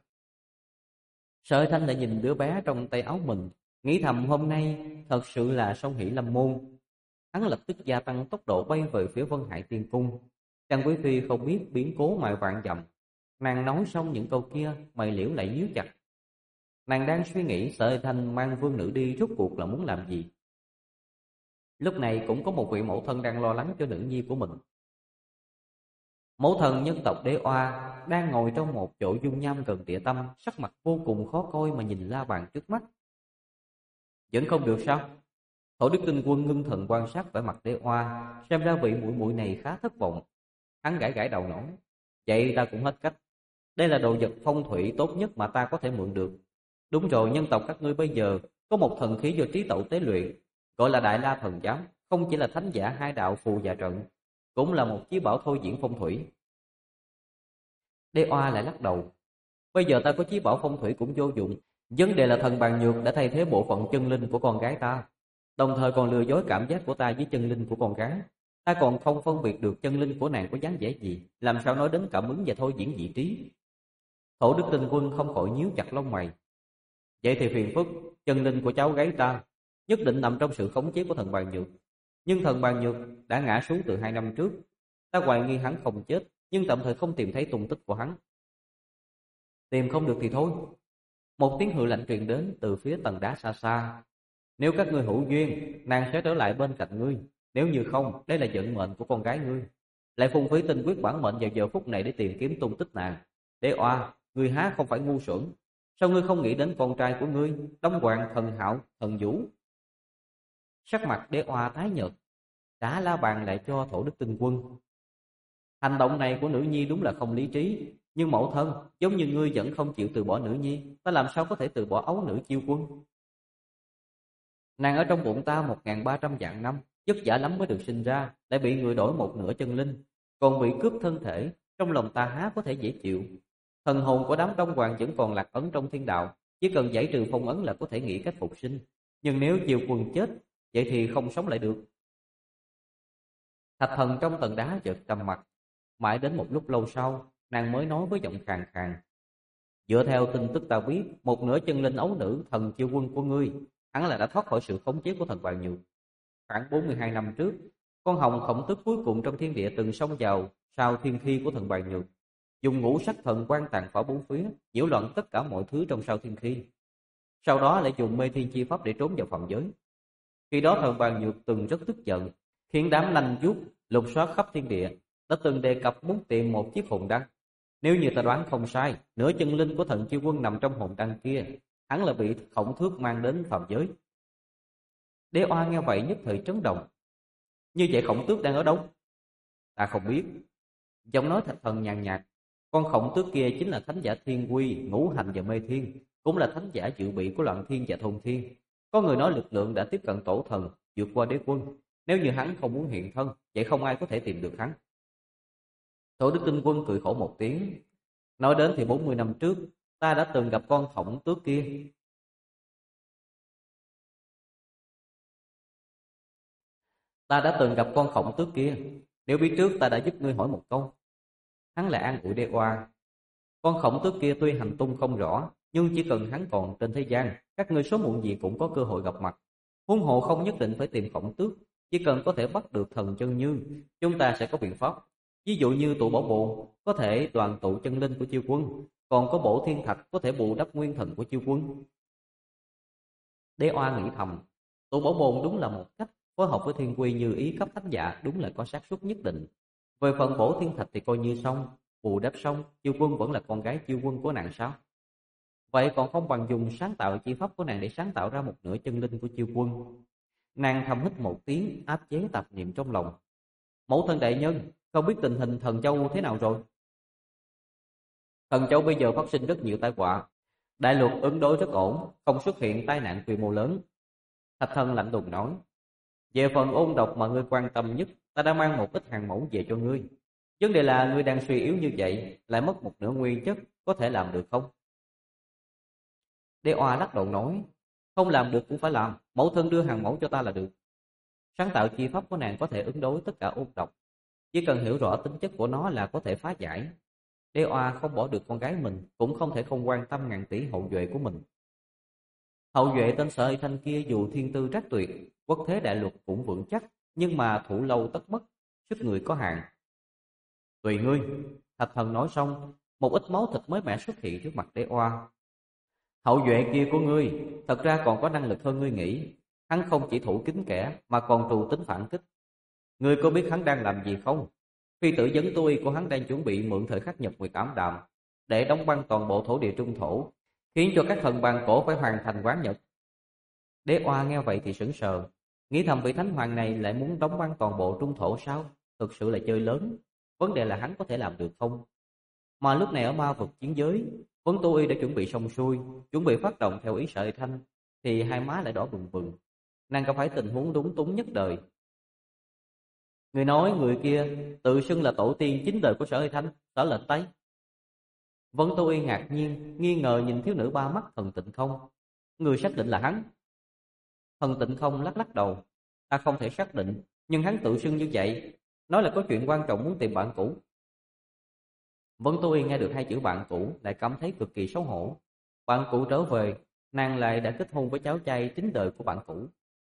Sợi Thanh lại nhìn đứa bé trong tay áo mình, nghĩ thầm hôm nay thật sự là song hỷ lâm môn. Hắn lập tức gia tăng tốc độ bay về phía Vân Hải Tiên Cung. Trang Quý Phi không biết biến cố ngoài vạn dặm. Nàng nói xong những câu kia, mày liễu lại nhíu chặt. Nàng đang suy nghĩ Sợi Thanh mang vương nữ đi rốt cuộc là muốn làm gì. Lúc này cũng có một vị mẫu thân đang lo lắng cho nữ nhi của mình. Mẫu thần nhân tộc Đế Oa đang ngồi trong một chỗ dung nham gần địa tâm, sắc mặt vô cùng khó coi mà nhìn La Bàn trước mắt. Vẫn không được sao? Thổ Đức Tinh Quân ngưng thần quan sát vẻ mặt Đế Oa, xem ra vị muội muội này khá thất vọng. Hắn gãi gãi đầu nói, vậy ta cũng hết cách. Đây là đồ vật phong thủy tốt nhất mà ta có thể mượn được. Đúng rồi, nhân tộc các ngươi bây giờ có một thần khí do trí tẩu tế luyện, gọi là Đại La Thần Giám, không chỉ là thánh giả hai đạo phù và trận, cũng là một chí bảo thôi diễn phong thủy. Đế Oa lại lắc đầu, bây giờ ta có chí bảo phong thủy cũng vô dụng. Vấn đề là thần bàn nhược đã thay thế bộ phận chân linh của con gái ta, đồng thời còn lừa dối cảm giác của ta với chân linh của con gái. Ta còn không phân biệt được chân linh của nàng có dáng vẻ gì, làm sao nói đến cảm ứng và thôi diễn vị trí. Thổ Đức Tinh Quân không khỏi nhíu chặt lông mày. Vậy thì phiền phức, chân linh của cháu gái ta nhất định nằm trong sự khống chế của thần bàn nhược. Nhưng thần bàn nhược đã ngã xuống từ 2 năm trước. Ta hoài nghi hắn không chết, nhưng tạm thời không tìm thấy tung tích của hắn. Tìm không được thì thôi. Một tiếng hừ lạnh truyền đến từ phía tầng đá xa xa. Nếu các ngươi hữu duyên, nàng sẽ trở lại bên cạnh ngươi. Nếu như không, đây là vận mệnh của con gái ngươi. Lại phung phí tinh quyết bản mệnh vào giờ phút này để tìm kiếm tung tích nàng. Đế Oa, ngươi há không phải ngu xuẩn. Sao ngươi không nghĩ đến con trai của ngươi, Đông Hoàng, Thần Hạo, Thần Vũ? Sắc mặt Đế Oa tái nhợt, trả la bàn lại cho Thổ Đức Tinh Quân. Hành động này của nữ nhi đúng là không lý trí, nhưng mẫu thân, giống như ngươi vẫn không chịu từ bỏ nữ nhi, ta làm sao có thể từ bỏ ấu nữ chiêu quân? Nàng ở trong bụng ta 1300 vạn năm, vất vả lắm mới được sinh ra, lại bị người đổi một nửa chân linh, còn bị cướp thân thể, trong lòng ta há có thể dễ chịu. Thần hồn của đám Đông Hoàng vẫn còn lạc ấn trong thiên đạo, chỉ cần giải trừ phong ấn là có thể nghĩ cách phục sinh. Nhưng nếu chiêu quân chết, vậy thì không sống lại được. Thạch Thần trong tầng đá chợt trầm mặt, mãi đến một lúc lâu sau, nàng mới nói với giọng khàn khàn. Dựa theo tin tức ta biết, một nửa chân linh ấu nữ thần chiêu quân của ngươi, hắn là đã thoát khỏi sự khống chế của thần Bàn Nhược. Khoảng 42 năm trước, con hồng khổng tước cuối cùng trong thiên địa từng xông vào sau thiên khí của thần Bàn Nhược, dùng ngũ sắc thần quan tàn phá bốn phía, nhiễu loạn tất cả mọi thứ trong sao thiên khí. Sau đó lại dùng mê thiên chi pháp để trốn vào phạm giới. Khi đó thần Bàn Nhược từng rất tức giận, khiến đám lanh vuốt lục soát khắp thiên địa, đã từng đề cập muốn tìm một chiếc hồn đăng. Nếu như ta đoán không sai, nửa chân linh của thần chiêu quân nằm trong hồn đăng kia, hắn là bị Khổng Thước mang đến phạm giới. Đế Oa nghe vậy nhất thời chấn động. Như vậy Khổng Tước đang ở đâu? Ta không biết. Giọng nói Thạch Thần nhàn nhạt. Con Khổng Tước kia chính là thánh giả Thiên Quy, Ngũ Hành và Mê Thiên, cũng là thánh giả dự bị của Loạn Thiên và Thôn Thiên. Có người nói lực lượng đã tiếp cận tổ thần, vượt qua đế quân. Nếu như hắn không muốn hiện thân, vậy không ai có thể tìm được hắn. Thổ Đức Tinh Quân cười khổ một tiếng. Nói đến thì 40 năm trước, ta đã từng gặp con Khổng Tước kia. Nếu biết trước ta đã giúp ngươi hỏi một câu. Hắn lại an ủi Đế Oa. Con Khổng Tước kia tuy hành tung không rõ, nhưng chỉ cần hắn còn trên thế gian, các ngươi sớm muộn gì cũng có cơ hội gặp mặt. Huống hồ không nhất định phải tìm Khổng Tước, chỉ cần có thể bắt được thần chân như, chúng ta sẽ có biện pháp. Ví dụ như tụ bảo bồ có thể đoàn tụ chân linh của chiêu quân, còn có bổ thiên thạch có thể bù đắp nguyên thần của chiêu quân. Đế Oa nghĩ thầm, tụ bảo bồn đúng là một cách phối hợp với thiên quy như ý cấp thánh giả, đúng là có xác suất nhất định. Về phần bổ thiên thạch thì coi như xong, bù đắp xong, chiêu quân vẫn là con gái chiêu quân của nàng sao? Vậy còn không bằng dùng sáng tạo chi pháp của nàng để sáng tạo ra một nửa chân linh của chiêu quân. Nàng thầm hít một tiếng, áp chế tạp niệm trong lòng. Mẫu thân đại nhân, không biết tình hình thần châu thế nào rồi? Thần châu bây giờ phát sinh rất nhiều tai họa. Đại lục ứng đối rất ổn, không xuất hiện tai nạn quy mô lớn. Thạch Thần lạnh lùng nói. Về phần ôn độc mà ngươi quan tâm nhất, ta đã mang một ít hàng mẫu về cho ngươi. Vấn đề là ngươi đang suy yếu như vậy, lại mất một nửa nguyên chất, có thể làm được không? Đế Oa lắc đầu nói. Không làm được cũng phải làm, mẫu thân đưa hàng mẫu cho ta là được. Sáng tạo chi pháp của nàng có thể ứng đối tất cả ôn độc, chỉ cần hiểu rõ tính chất của nó là có thể phá giải. Đế Oa không bỏ được con gái mình, cũng không thể không quan tâm ngàn tỷ hậu duệ của mình. Hậu duệ tên Sở Hy Thanh kia dù thiên tư trác tuyệt, quốc thế đại luật cũng vững chắc, nhưng mà thủ lâu tất mất, sức người có hạn. Tùy ngươi. Thạch Thần nói xong, một ít máu thịt mới mẻ xuất hiện trước mặt Đế Oa. Hậu duệ kia của ngươi, thật ra còn có năng lực hơn ngươi nghĩ. Hắn không chỉ thủ kính kẻ, mà còn trù tính phản kích. Ngươi có biết hắn đang làm gì không? Phi tử vấn tôi của hắn đang chuẩn bị mượn thời khắc nhật nguyệt ảm đạm để đóng băng toàn bộ thổ địa trung thổ, khiến cho các thần bàn cổ phải hoàn thành quán nhật. Đế Oa nghe vậy thì sững sờ, nghĩ thầm vị thánh hoàng này lại muốn đóng băng toàn bộ trung thổ sao? Thực sự là chơi lớn. Vấn đề là hắn có thể làm được không? Mà lúc này ở ma vực chiến giới, Vân Tô Y đã chuẩn bị xong xuôi, chuẩn bị phát động theo ý Sở Hy Thanh, thì hai má lại đỏ bừng bừng. Nàng gặp phải tình huống đúng túng nhất đời. Người nói người kia tự xưng là tổ tiên chính đời của Sở Hy Thanh, Sở Lệnh Tây. Vân Tô Y ngạc nhiên, nghi ngờ nhìn thiếu nữ ba mắt Thần Tịnh Không. Người xác định là hắn? Thần Tịnh Không lắc lắc đầu. Ta không thể xác định, nhưng hắn tự xưng như vậy, nói là có chuyện quan trọng muốn tìm bạn cũ. Vân Tô Y nghe được hai chữ bạn cũ lại cảm thấy cực kỳ xấu hổ. Bạn cũ trở về, nàng lại đã kết hôn với cháu trai chính đời của bạn cũ.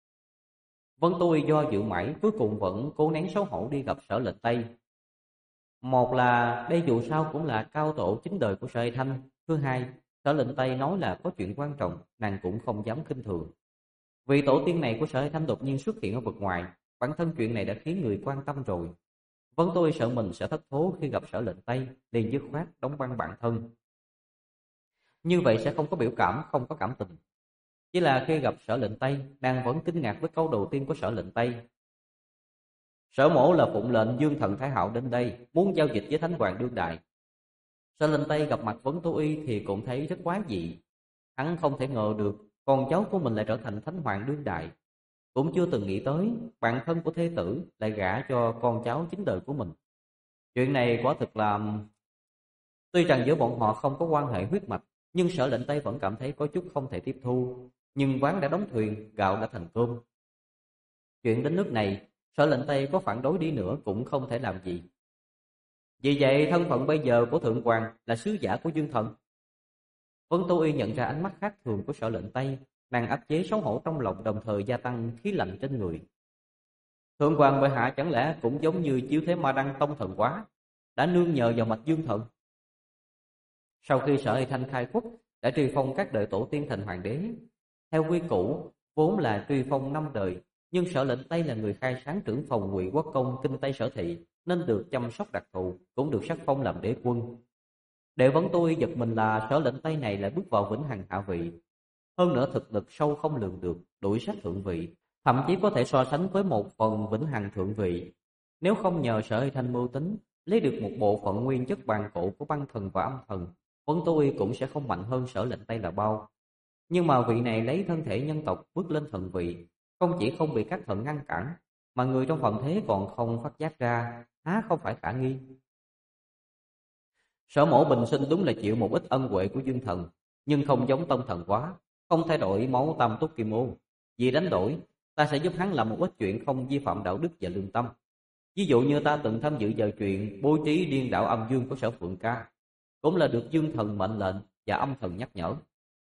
Vân Tô Y do dự mãi, cuối cùng vẫn cố nén xấu hổ đi gặp Sở Lệnh Tây. Một là đây dù sao cũng là cao tổ chính đời của Sở Hy Thanh. Thứ hai, Sở Lệnh Tây nói là có chuyện quan trọng, nàng cũng không dám khinh thường. Vị tổ tiên này của Sở Hy Thanh đột nhiên xuất hiện ở vực ngoài, bản thân chuyện này đã khiến người quan tâm rồi. Vân Tô Y sợ mình sẽ thất thố khi gặp Sở Lệnh Tây, liền dứt khoát đóng băng bản thân. Như vậy sẽ không có biểu cảm, không có cảm tình. Chỉ là khi gặp Sở Lệnh Tây, nàng vẫn kinh ngạc với câu đầu tiên của Sở Lệnh Tây. Sở mổ là phụng lệnh Dương Thần Thái Hạo đến đây, muốn giao dịch với Thánh Hoàng đương đại. Sở Lệnh Tây gặp mặt Vân Tô Y thì cũng thấy rất quái dị. Hắn không thể ngờ được con cháu của mình lại trở thành Thánh Hoàng đương đại. Cũng chưa từng nghĩ tới bạn thân của thê tử lại gả cho con cháu chính đời của mình. Chuyện này quả thực là... Tuy rằng giữa bọn họ không có quan hệ huyết mạch, nhưng Sở Lệnh Tây vẫn cảm thấy có chút không thể tiếp thu. Nhưng ván đã đóng thuyền, gạo đã thành cơm. Chuyện đến nước này, Sở Lệnh Tây có phản đối đi nữa cũng không thể làm gì. Vì vậy thân phận bây giờ của Thượng Hoàng là sứ giả của Dương Thần. Vân Tô Y nhận ra ánh mắt khác thường của Sở Lệnh Tây, nàng áp chế xấu hổ trong lòng, đồng thời gia tăng khí lạnh trên người. Thượng Hoàng bệ hạ chẳng lẽ cũng giống như chiếu thế ma đăng tông thần quá, đã nương nhờ vào mạch Dương Thần. Sau khi Sở Hy Thanh khai quốc, đã truy phong các đời tổ tiên thành hoàng đế. Theo quy củ vốn là truy phong 5 đời, nhưng Sở Lệnh Tây là người khai sáng trưởng phòng Ngụy Quốc công kinh Tây Sở thị, nên được chăm sóc đặc thù, cũng được sắc phong làm đế quân. Để vấn tôi giật mình là Sở Lệnh Tây này lại bước vào vĩnh hằng hạ vị. Hơn nữa thực lực sâu không lường được, đuổi sát thượng vị, thậm chí có thể so sánh với một phần vĩnh hằng thượng vị. Nếu không nhờ Sở Hy Thanh mưu tính, lấy được một bộ phận nguyên chất bàn cổ của băng thần và âm thần, Vân tôi cũng sẽ không mạnh hơn Sở Lệnh Tây là bao. Nhưng mà vị này lấy thân thể nhân tộc bước lên thần vị, không chỉ không bị các thần ngăn cản, mà người trong phận thế còn không phát giác ra, há không phải khả nghi. Sở mổ bình sinh đúng là chịu một ít ân huệ của Dương Thần, nhưng không giống Tông Thần quá, không thay đổi máu tam túc kim ô. Vì đánh đổi, ta sẽ giúp hắn làm một ít chuyện không vi phạm đạo đức và lương tâm. Ví dụ như ta từng tham dự vào chuyện bố trí điên đạo âm dương của Sở Phượng Ca, cũng là được Dương Thần mệnh lệnh và âm thần nhắc nhở.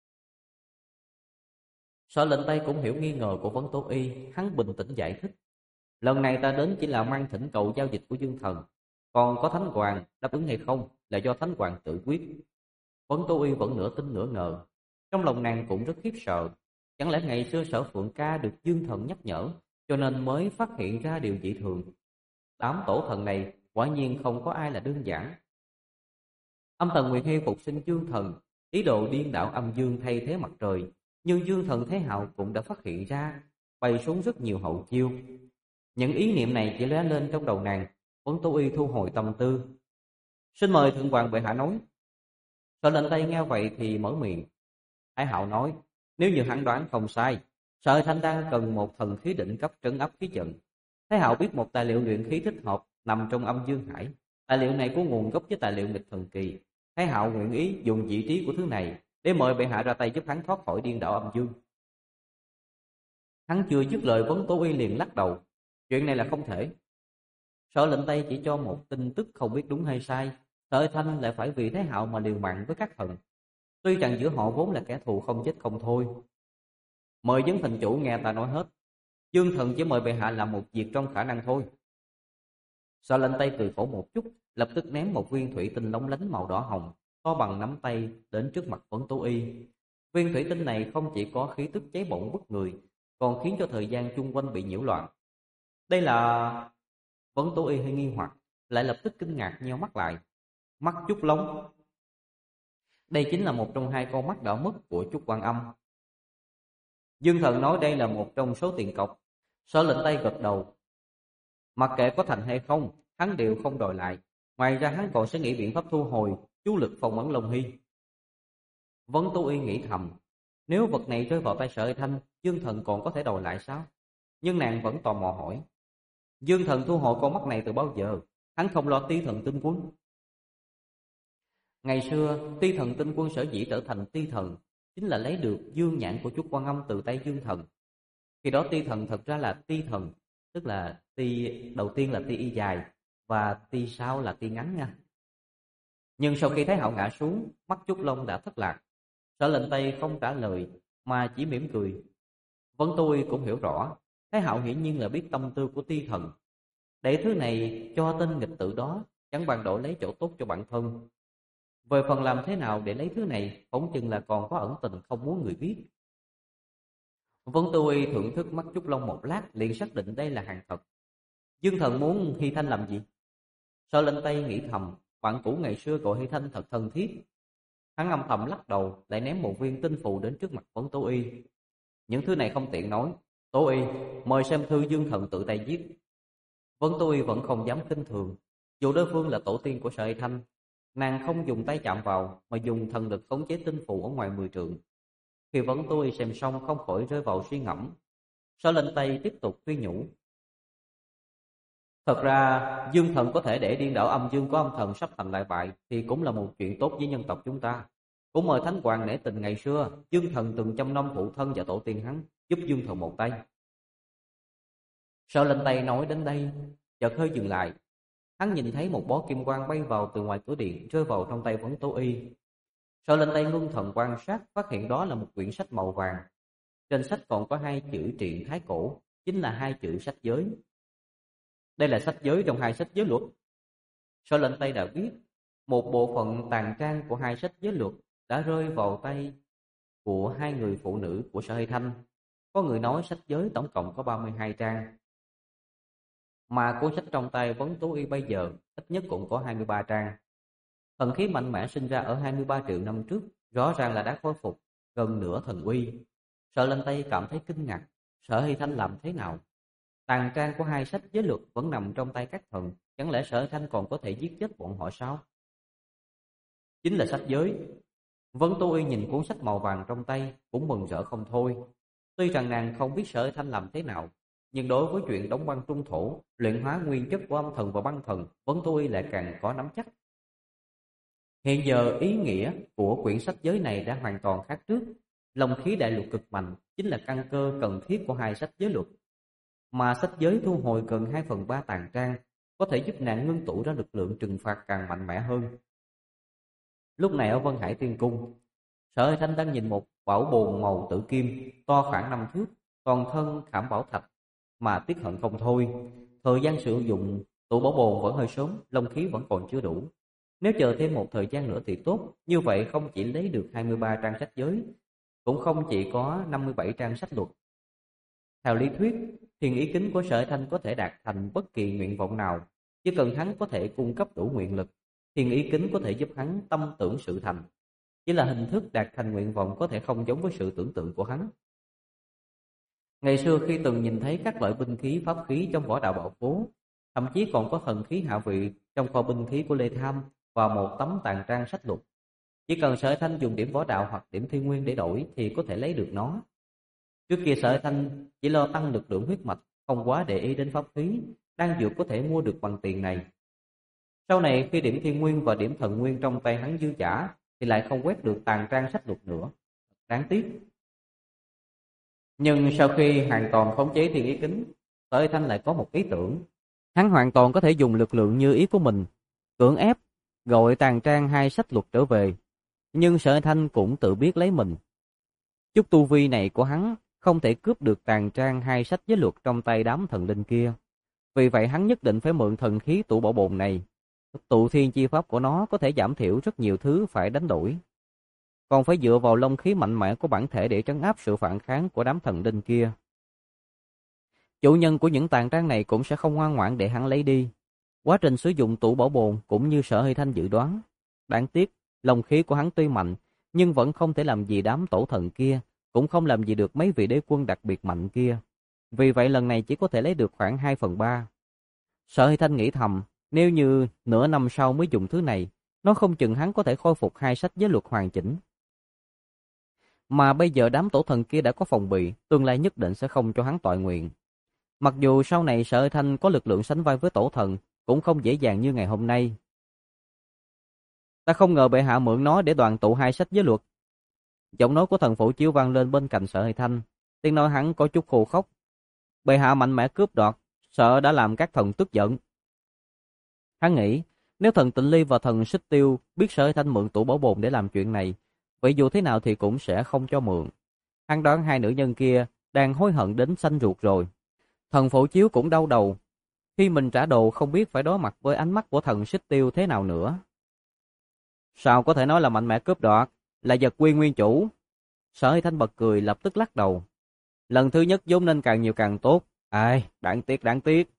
Sở Lệnh Tây cũng hiểu nghi ngờ của Vấn Tố Y, hắn bình tĩnh giải thích. Lần này ta đến chỉ là mang thỉnh cầu giao dịch của Dương Thần, còn có Thánh Hoàng đáp ứng hay không là do Thánh Hoàng tự quyết. Vấn Tố Y vẫn nửa tin nửa ngờ, trong lòng nàng cũng rất khiếp sợ. Chẳng lẽ ngày xưa Sở Phượng Ca được Dương Thần nhắc nhở, cho nên mới phát hiện ra điều dị thường? Đám tổ thần này quả nhiên không có ai là đơn giản. Âm thần Nguyệt Hy phục sinh Dương Thần, ý đồ điên đảo âm dương thay thế mặt trời, nhưng Dương Thần Thế Hạo cũng đã phát hiện ra, bày xuống rất nhiều hậu chiêu. Những ý niệm này chỉ lóe lên trong đầu nàng. Vấn Tố Y thu hồi tâm tư. Xin mời Thượng Hoàng bệ hạ nói. Sở Lệnh Tây nghe vậy thì mở miệng. Thái Hạo nói, nếu như hắn đoán không sai, Sở Hy Thanh đang cần một thần khí đỉnh cấp trấn áp khí trận. Thái Hạo biết một tài liệu luyện khí thích hợp nằm trong âm dương hải. Tài liệu này có nguồn gốc với tài liệu nghịch thần kỳ. Thái Hạo nguyện ý dùng vị trí của thứ này để mời bệ hạ ra tay giúp hắn thoát khỏi điên đạo âm dương. Hắn chưa dứt lời, Vấn Tố Y liền lắc đầu. Chuyện này là không thể. Sở Lệnh Tây chỉ cho một tin tức không biết đúng hay sai, Sở Thanh lại phải vì Thái Hạo mà liều mạng với các thần. Tuy rằng giữa họ vốn là kẻ thù không chết không thôi. Mời vấn thành chủ nghe ta nói hết. Dương thần chỉ mời bệ hạ làm một việc trong khả năng thôi. Sở Lệnh Tây cười khổ một chút, lập tức ném một viên thủy tinh lóng lánh màu đỏ hồng, to bằng nắm tay đến trước mặt Vấn Tố Y. Viên thủy tinh này không chỉ có khí tức cháy bỏng bức người, còn khiến cho thời gian chung quanh bị nhiễu loạn. Đây là... Vấn Tố Y hơi nghi hoặc, lại lập tức kinh ngạc nheo mắt lại. Mắt Trúc Long. Đây chính là một trong hai con mắt đỏ mất của Trúc Quan Âm. Dương thần nói đây là một trong số tiền cọc. Sở Lệnh Tây gật đầu. Mặc kệ có thành hay không, hắn đều không đòi lại. Ngoài ra hắn còn sẽ nghĩ biện pháp thu hồi chú lực phong ấn Long Hy. Vấn Tố Y nghĩ thầm, nếu vật này rơi vào tay Sở Thanh, Dương thần còn có thể đòi lại sao? Nhưng nàng vẫn tò mò hỏi, Dương thần thu hồi con mắt này từ bao giờ? Hắn không lo Ti Thần Tinh Quân. Ngày xưa, Ti Thần Tinh Quân sở dĩ trở thành Ti Thần chính là lấy được dương nhãn của Trúc Quan Âm từ tay Dương thần. Khi đó Ti Thần thật ra là Ti Thần, tức là Ti đầu tiên là Ti y dài và Ti sau là Ti ngắn nha. Nhưng sau khi Thái Hạo ngã xuống, mắt Trúc Long đã thất lạc. Sở Lệnh Tây không trả lời mà chỉ mỉm cười. Vân tôi cũng hiểu rõ, Thái Hạo hiển nhiên là biết tâm tư của Ti Thần. Để thứ này cho tên nghịch tử đó chẳng bằng đổi lấy chỗ tốt cho bản thân. Về phần làm thế nào để lấy thứ này, phỏng chừng là còn có ẩn tình không muốn người biết. Vân tôi thưởng thức mắt Trúc Long một lát, liền xác định đây là hàng thật. Dương thần muốn Hy Thanh làm gì? Sở Lệnh Tây nghĩ thầm, bạn cũ ngày xưa gọi Hy Thanh thật thân thiết. Hắn âm thầm lắc đầu, lại ném một viên tinh phù đến trước mặt Vấn Tố Y. Những thứ này không tiện nói. Tố Y, mời xem thư Dương thần tự tay viết. Vấn Tố Y vẫn không dám khinh thường. Dù đối phương là tổ tiên của Sở Hy Thanh, nàng không dùng tay chạm vào mà dùng thần lực khống chế tinh phù ở ngoài 10 trượng. Khi Vấn Tố Y xem xong không khỏi rơi vào suy ngẫm. Sở Lệnh Tây tiếp tục khuyên nhủ. Thật ra, Dương thần có thể để điên đảo âm dương của âm thần sắp thành lại bại thì cũng là một chuyện tốt với nhân tộc chúng ta. Cũng mời Thánh Hoàng nể tình ngày xưa, Dương thần từng trăm năm phụ thân và tổ tiên hắn, giúp Dương thần một tay. Sở Lệnh Tây nói đến đây, chợt hơi dừng lại. Hắn nhìn thấy một bó kim quang bay vào từ ngoài cửa điện, rơi vào trong tay Vấn Tố Y. Sở Lệnh Tây ngưng thần quan sát, phát hiện đó là một quyển sách màu vàng. Trên sách còn có hai chữ truyện thái cổ, chính là hai chữ sách giới. Đây là sách giới trong hai sách giới luật. Sở Lệnh Tây đã biết, một bộ phận tàn trang của hai sách giới luật đã rơi vào tay của hai người phụ nữ của Sở Hy Thanh. Có người nói sách giới tổng cộng có 32 trang. Mà cuốn sách trong tay Vấn Tố Y bây giờ ít nhất cũng có 23 trang. Thần khí mạnh mẽ sinh ra ở 23 triệu năm trước, rõ ràng là đã khôi phục gần nửa thần uy. Sở Lệnh Tây cảm thấy kinh ngạc, Sở Hy Thanh làm thế nào? Tàn trang của hai sách giới luật vẫn nằm trong tay các thần, chẳng lẽ Sở Hy Thanh còn có thể giết chết bọn họ sao? Chính là sách giới. Vấn Tố Y nhìn cuốn sách màu vàng trong tay cũng mừng rỡ không thôi. Tuy rằng nàng không biết Sở Hy Thanh làm thế nào, nhưng đối với chuyện đóng băng trung thổ, luyện hóa nguyên chất của âm thần và băng thần, Vấn Tố Y lại càng có nắm chắc. Hiện giờ ý nghĩa của quyển sách giới này đã hoàn toàn khác trước. Long khí đại luật cực mạnh chính là căn cơ cần thiết của hai sách giới luật. Mà sách giới thu hồi gần 2/3 tàn trang, có thể giúp nàng ngưng tụ ra lực lượng trừng phạt càng mạnh mẽ hơn. Lúc này ở Vân Hải Tiên Cung, Sở Hy Thanh đang nhìn một bảo bồn màu tử kim to khoảng 5 thước, toàn thân khảm bảo thạch, mà tiếc hận không thôi. Thời gian sử dụng tụ bảo bồn vẫn hơi sớm, long khí vẫn còn chưa đủ. Nếu chờ thêm một thời gian nữa thì tốt, như vậy không chỉ lấy được 23 trang sách giới, cũng không chỉ có 57 trang sách luật. Theo lý thuyết, thiền ý kính của Sở Hy Thanh có thể đạt thành bất kỳ nguyện vọng nào, chỉ cần hắn có thể cung cấp đủ nguyện lực, thiền ý kính có thể giúp hắn tâm tưởng sự thành. Chỉ là hình thức đạt thành nguyện vọng có thể không giống với sự tưởng tượng của hắn. Ngày xưa khi từng nhìn thấy các loại binh khí pháp khí trong võ đạo bảo phố, thậm chí còn có thần khí hạ vị trong kho binh khí của Lê Tham và một tấm tàn trang sách luật. Chỉ cần Sở Hy Thanh dùng điểm võ đạo hoặc điểm thi nguyên để đổi thì có thể lấy được nó. Trước kia Sở Hy Thanh chỉ lo tăng lực lượng huyết mạch, không quá để ý đến pháp khí, đan dược có thể mua được bằng tiền này. Sau này khi điểm thiên nguyên và điểm thần nguyên trong tay hắn dư dả thì lại không quét được tàn trang sách luật nữa. Đáng tiếc. Nhưng sau khi hoàn toàn khống chế thiên ý kính, Sở Hy Thanh lại có một ý tưởng. Hắn hoàn toàn có thể dùng lực lượng như ý của mình, cưỡng ép, gọi Tàn Trang hai sách luật trở về. Nhưng Sở Hy Thanh cũng tự biết lấy mình. Chút tu vi này của hắn không thể cướp được Tàn Trang hai sách giới luật trong tay đám thần linh kia. Vì vậy hắn nhất định phải mượn thần khí tụ bảo bồn này. Tụ thiên chi pháp của nó có thể giảm thiểu rất nhiều thứ phải đánh đổi. Còn phải dựa vào long khí mạnh mẽ của bản thể để trấn áp sự phản kháng của đám thần linh kia. Chủ nhân của những tàn trang này cũng sẽ không ngoan ngoãn để hắn lấy đi. Quá trình sử dụng tụ bảo bồn cũng như Sở Hy Thanh dự đoán. Đáng tiếc, long khí của hắn tuy mạnh, nhưng vẫn không thể làm gì đám tổ thần kia, cũng không làm gì được mấy vị đế quân đặc biệt mạnh kia. Vì vậy lần này chỉ có thể lấy được khoảng 2/3. Sở Hy Thanh nghĩ thầm, nếu như nửa năm sau mới dùng thứ này, nó không chừng hắn có thể khôi phục hai sách giới luật hoàn chỉnh. Mà bây giờ đám tổ thần kia đã có phòng bị, tương lai nhất định sẽ không cho hắn toại nguyện. Mặc dù sau này Sở Hy Thanh có lực lượng sánh vai với tổ thần, cũng không dễ dàng như ngày hôm nay. Ta không ngờ bệ hạ mượn nó để đoàn tụ hai sách giới luật. Giọng nói của thần Phổ Chiếu vang lên bên cạnh Sở Hy Thanh, tiếng nói hắn có chút khô khốc. Bệ hạ mạnh mẽ cướp đoạt, sợ đã làm các thần tức giận. Hắn nghĩ, nếu thần Tịnh Ly và thần Xích Tiêu biết Sở Hy Thanh mượn tụ bảo bồn để làm chuyện này, vậy dù thế nào thì cũng sẽ không cho mượn. Hắn đoán hai nữ nhân kia đang hối hận đến xanh ruột rồi. Thần Phổ Chiếu cũng đau đầu. Khi mình trả đồ không biết phải đối mặt với ánh mắt của thần Xích Tiêu thế nào nữa. Sao có thể nói là mạnh mẽ cướp đoạt, là vật quy nguyên chủ? Sở Hy Thanh bật cười lập tức lắc đầu. Lần thứ nhất vốn nên càng nhiều càng tốt. Ai, đáng tiếc, đáng tiếc.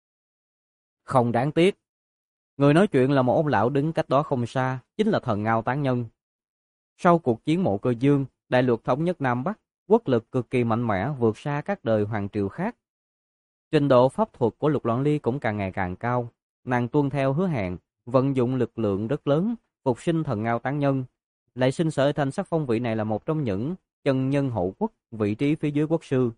Không đáng tiếc. Người nói chuyện là một ông lão đứng cách đó không xa, chính là thần Ngao Tán Nhân. Sau cuộc chiến Mộ Cơ Dương, đại lục thống nhất Nam Bắc, quốc lực cực kỳ mạnh mẽ vượt xa các đời hoàng triều khác. Trình độ pháp thuật của Lục Loan Ly cũng càng ngày càng cao. Nàng tuân theo hứa hẹn, vận dụng lực lượng rất lớn, phục sinh thần Ngao Tán Nhân. Lại sinh Sở Hy Thanh sắc phong vị này là một trong những chân nhân hậu quốc, vị trí phía dưới quốc sư.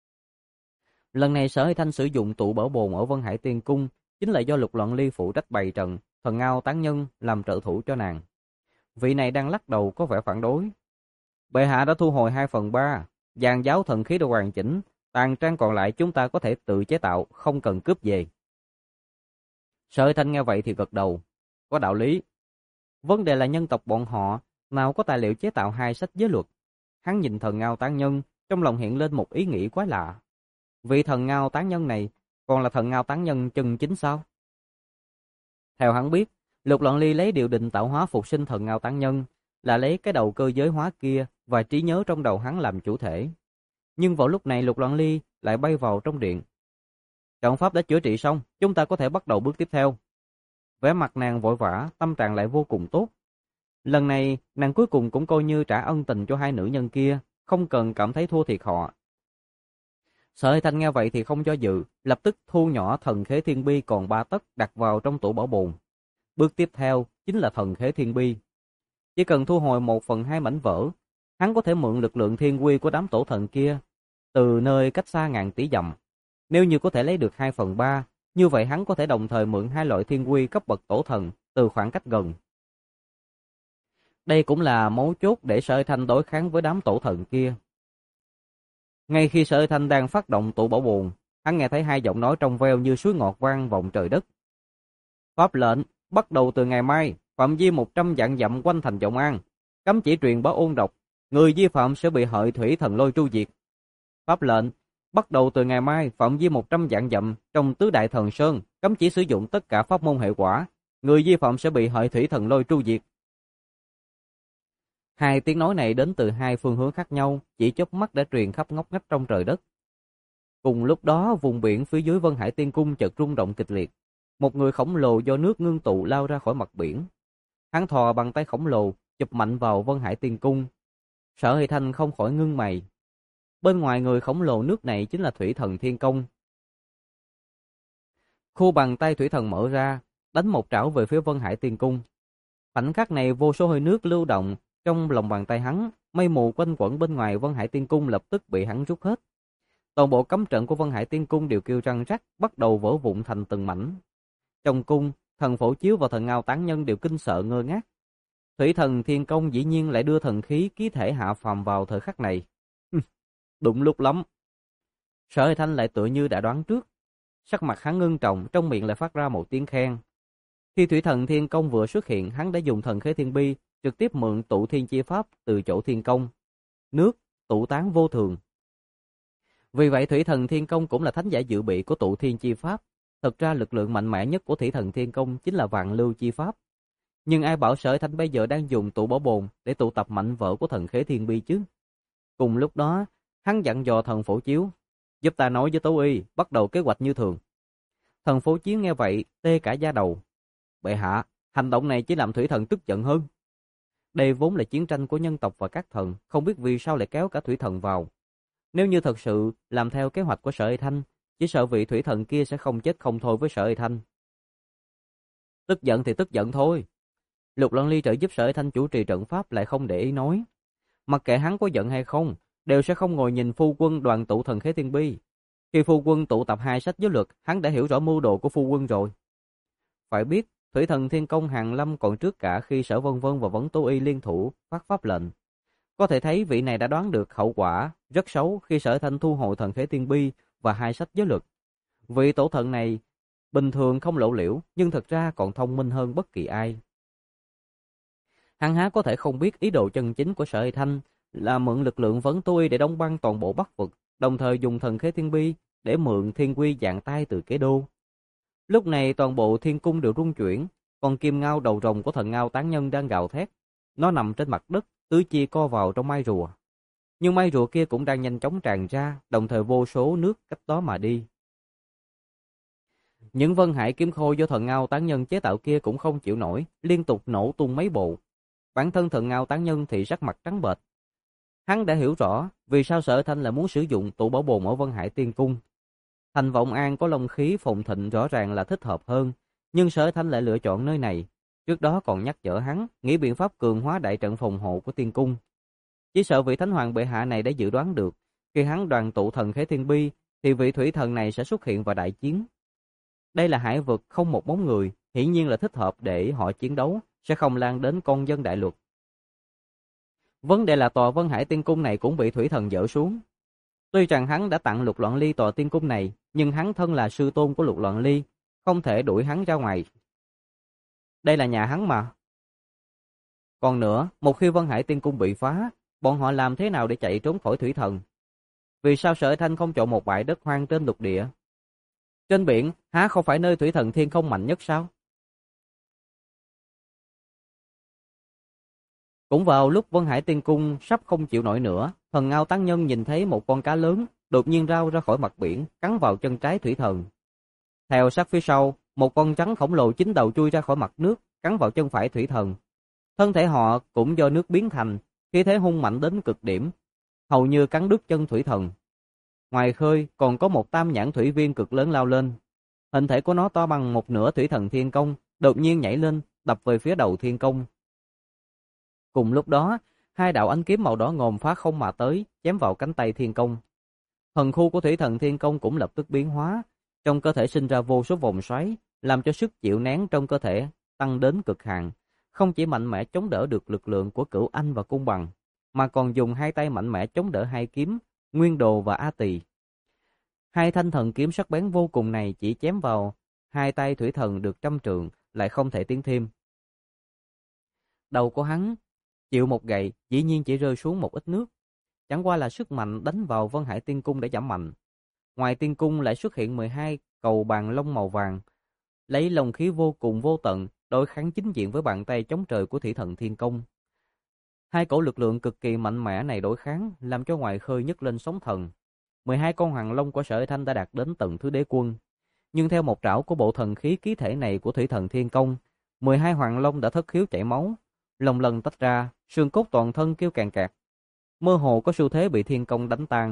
Lần này Sở Hy Thanh sử dụng tụ bảo bồn ở Vân Hải Tiên Cung, chính là do Lục Loan Ly phụ trách bày trận, thần Ngao Tán Nhân làm trợ thủ cho nàng. Vị này đang lắc đầu có vẻ phản đối. Bệ hạ đã thu hồi 2/3, dàn giáo thần khí đã hoàn chỉnh, tàn trang còn lại chúng ta có thể tự chế tạo, không cần cướp về. Sở Hy Thanh nghe vậy thì gật đầu, có đạo lý. Vấn đề là nhân tộc bọn họ nào có tài liệu chế tạo hai sách giới luật. Hắn nhìn thần Ngao Tán Nhân, trong lòng hiện lên một ý nghĩ quái lạ. Vị thần Ngao Tán Nhân này còn là thần Ngao Tán Nhân chân chính sao? Theo hắn biết, Lục Loan Ly lấy điều định tạo hóa phục sinh thần Ngao Tán Nhân là lấy cái đầu cơ giới hóa kia và trí nhớ trong đầu hắn làm chủ thể. Nhưng vào lúc này Lục Loan Ly lại bay vào trong điện. Trận pháp đã chữa trị xong, chúng ta có thể bắt đầu bước tiếp theo. Vẻ mặt nàng vội vã, tâm trạng lại vô cùng tốt. Lần này, nàng cuối cùng cũng coi như trả ân tình cho hai nữ nhân kia, không cần cảm thấy thua thiệt họ. Sở Hy Thanh nghe vậy thì không do dự, lập tức thu nhỏ thần khế thiên bi còn 3 tấc đặt vào trong tủ bảo bồn. Bước tiếp theo chính là thần khế thiên bi. Chỉ cần thu hồi 1/2 mảnh vỡ, hắn có thể mượn lực lượng thiên quy của đám tổ thần kia, từ nơi cách xa ngàn tỷ dặm. Nếu như có thể lấy được 2/3, như vậy hắn có thể đồng thời mượn hai loại thiên quy cấp bậc tổ thần từ khoảng cách gần. Đây cũng là mấu chốt để Sở Hy Thanh đối kháng với đám tổ thần kia. Ngay khi Sở Hy Thanh đang phát động tụ bảo bồn, hắn nghe thấy hai giọng nói trong veo như suối ngọt vang vọng trời đất. Pháp lệnh, bắt đầu từ ngày mai, phạm vi 100 vạn dặm quanh thành Vọng An, cấm chỉ truyền bá ôn độc, người vi phạm sẽ bị hợi thủy thần lôi tru diệt. Pháp lệnh, bắt đầu từ ngày mai, phạm vi 100 vạn dặm trong tứ đại thần sơn, cấm chỉ sử dụng tất cả pháp môn hệ quả, người vi phạm sẽ bị hợi thủy thần lôi tru diệt. Hai tiếng nói này đến từ hai phương hướng khác nhau, chỉ chớp mắt đã truyền khắp ngóc ngách trong trời đất. Cùng lúc đó, vùng biển phía dưới Vân Hải Tiên Cung chợt rung động kịch liệt. Một người khổng lồ do nước ngưng tụ lao ra khỏi mặt biển. Hắn thò bằng tay khổng lồ, chụp mạnh vào Vân Hải Tiên Cung. Sở Hy Thanh không khỏi ngưng mày. Bên ngoài người khổng lồ nước này chính là Thủy Thần Thiên Công. Khu bàn tay Thủy Thần mở ra, đánh một trảo về phía Vân Hải Tiên Cung. Khoảnh khắc này vô số hơi nước lưu động trong lòng bàn tay hắn, mây mù quanh quẩn bên ngoài Vân Hải Tiên Cung lập tức bị hắn rút hết. Toàn bộ cấm trận của Vân Hải Tiên Cung đều kêu răng rắc, bắt đầu vỡ vụn thành từng mảnh. Trong cung, thần Phổ Chiếu và thần Ngao Tán Nhân đều kinh sợ ngơ ngác. Thủy Thần Thiên Công dĩ nhiên lại đưa thần khí ký thể hạ phàm vào thời khắc này. Đúng lúc lắm. Sở Hải Thanh lại tựa như đã đoán trước. Sắc mặt hắn ngưng trọng, trong miệng lại phát ra một tiếng khen. Khi thủy thần thiên công vừa xuất hiện, hắn đã dùng thần khế thiên bi trực tiếp mượn tụ thiên chi pháp từ chỗ thiên công. Nước, tụ tán vô thường. Vì vậy thủy thần thiên công cũng là thánh giả dự bị của tụ thiên chi pháp. Thật ra lực lượng mạnh mẽ nhất của thủy thần thiên công chính là vạn lưu chi pháp. Nhưng ai bảo Sở Hải Thanh bây giờ đang dùng tụ bảo bồn để tụ tập mạnh vỡ của thần khế thiên bi chứ? Cùng lúc đó, hắn dặn dò thần phổ chiếu, giúp ta nói với Tố Y, bắt đầu kế hoạch như thường. Thần phổ chiếu nghe vậy, tê cả da đầu. Bệ hạ, hành động này chỉ làm thủy thần tức giận hơn. Đây vốn là chiến tranh của nhân tộc và các thần, không biết vì sao lại kéo cả thủy thần vào. Nếu như thật sự làm theo kế hoạch của Sở Hải Thanh, chỉ sợ vị thủy thần kia sẽ không chết không thôi với Sở Hải Thanh. Tức giận thì tức giận thôi. Lục Loan Ly trợ giúp Sở Hải Thanh chủ trì trận pháp lại không để ý nói. Mặc kệ hắn có giận hay không, đều sẽ không ngồi nhìn phu quân đoàn tụ thần khế thiên bi. Khi phu quân tụ tập 2 sách giới luật, hắn đã hiểu rõ mưu đồ của phu quân rồi. Phải biết, thủy thần thiên công hàng lâm còn trước cả khi Sở Vân Vân và Vấn Tố Y liên thủ phát pháp lệnh. Có thể thấy vị này đã đoán được hậu quả rất xấu khi Sở Thanh thu hồi thần khế thiên bi và 2 sách giới luật. Vị tổ thần này bình thường không lộ liễu, nhưng thật ra còn thông minh hơn bất kỳ ai. Hắn há có thể không biết ý đồ chân chính của Sở Hải Thanh là mượn lực lượng Vấn Tố Y để đóng băng toàn bộ Bắc vực, đồng thời dùng thần khế thiên bi để mượn thiên quy dạng tay từ kế đô. Lúc này toàn bộ thiên cung đều rung chuyển, còn kim ngao đầu rồng của thần ngao tán nhân đang gào thét. Nó nằm trên mặt đất, tứ chi co vào trong mai rùa. Nhưng mai rùa kia cũng đang nhanh chóng tràn ra, đồng thời vô số nước cách đó mà đi. Những vân hải kiếm khôi do thần ngao tán nhân chế tạo kia cũng không chịu nổi, liên tục nổ tung mấy bộ. Bản thân thần ngao tán nhân thì sắc mặt trắng bệch. Hắn đã hiểu rõ vì sao Sở Thanh là muốn sử dụng tụ bảo bồn ở Vân Hải Tiên Cung. Thành Vọng An có long khí phồn thịnh rõ ràng là thích hợp hơn, nhưng Sở Thanh lại lựa chọn nơi này. Trước đó còn nhắc nhở hắn nghĩ biện pháp cường hóa đại trận phòng hộ của Tiên Cung. Chỉ sợ vị Thánh Hoàng bệ hạ này đã dự đoán được, khi hắn đoàn tụ thần khế thiên bi thì vị thủy thần này sẽ xuất hiện vào đại chiến. Đây là hải vực không một bóng người, hiển nhiên là thích hợp để họ chiến đấu, sẽ không lan đến con dân đại luật. Vấn đề là tòa Vân Hải Tiên Cung này cũng bị thủy thần dỡ xuống. Tuy rằng hắn đã tặng Lục Loạn Ly tòa tiên cung này, nhưng hắn thân là sư tôn của Lục Loạn Ly, không thể đuổi hắn ra ngoài. Đây là nhà hắn mà. Còn nữa, một khi Vân Hải Tiên Cung bị phá, bọn họ làm thế nào để chạy trốn khỏi thủy thần? Vì sao Sở Thanh không chọn một bãi đất hoang trên lục địa? Trên biển, há không phải nơi thủy thần thiên không mạnh nhất sao? Cũng vào lúc Vân Hải Tiên Cung sắp không chịu nổi nữa, thần ngao tán nhân nhìn thấy một con cá lớn đột nhiên rao ra khỏi mặt biển, cắn vào chân trái thủy thần. Theo sát phía sau, một con rắn khổng lồ chín đầu chui ra khỏi mặt nước, cắn vào chân phải thủy thần. Thân thể họ cũng do nước biến thành, khí thế hung mạnh đến cực điểm, hầu như cắn đứt chân thủy thần. Ngoài khơi còn có một tam nhãn thủy viên cực lớn lao lên. Hình thể của nó to bằng một nửa thủy thần thiên công, đột nhiên nhảy lên, đập về phía đầu thiên công. Cùng lúc đó, 2 đạo ánh kiếm màu đỏ ngòm phá không mà tới, chém vào cánh tay thiên công. Thần khu của thủy thần thiên công cũng lập tức biến hóa, trong cơ thể sinh ra vô số vòng xoáy, làm cho sức chịu nén trong cơ thể tăng đến cực hạn, không chỉ mạnh mẽ chống đỡ được lực lượng của Cửu Anh và Cung Bằng, mà còn dùng 2 tay mạnh mẽ chống đỡ 2 kiếm, Nguyên Đồ và A Tỳ. 2 thanh thần kiếm sắc bén vô cùng này chỉ chém vào 2 tay thủy thần được trăm trượng, lại không thể tiến thêm. Đầu của hắn chịu một gậy, dĩ nhiên chỉ rơi xuống một ít nước. Chẳng qua là sức mạnh đánh vào Vân Hải Tiên Cung đã giảm mạnh. Ngoài Tiên Cung lại xuất hiện 12 cầu bàn lông màu vàng, lấy lồng khí vô cùng vô tận đối kháng chính diện với bàn tay chống trời của thủy thần thiên công. 2 cổ lực lượng cực kỳ mạnh mẽ này đối kháng, làm cho ngoài khơi nhấc lên sóng thần. 12 con hoàng long của Sở Thanh đã đạt đến tầng thứ đế quân, nhưng theo một trảo của bộ thần khí ký thể này của thủy thần thiên công, 12 hoàng long đã thất khiếu chảy máu, lòng lần tách ra, xương cốt toàn thân kêu càng kẹt, mơ hồ có xu thế bị thiên công đánh tan.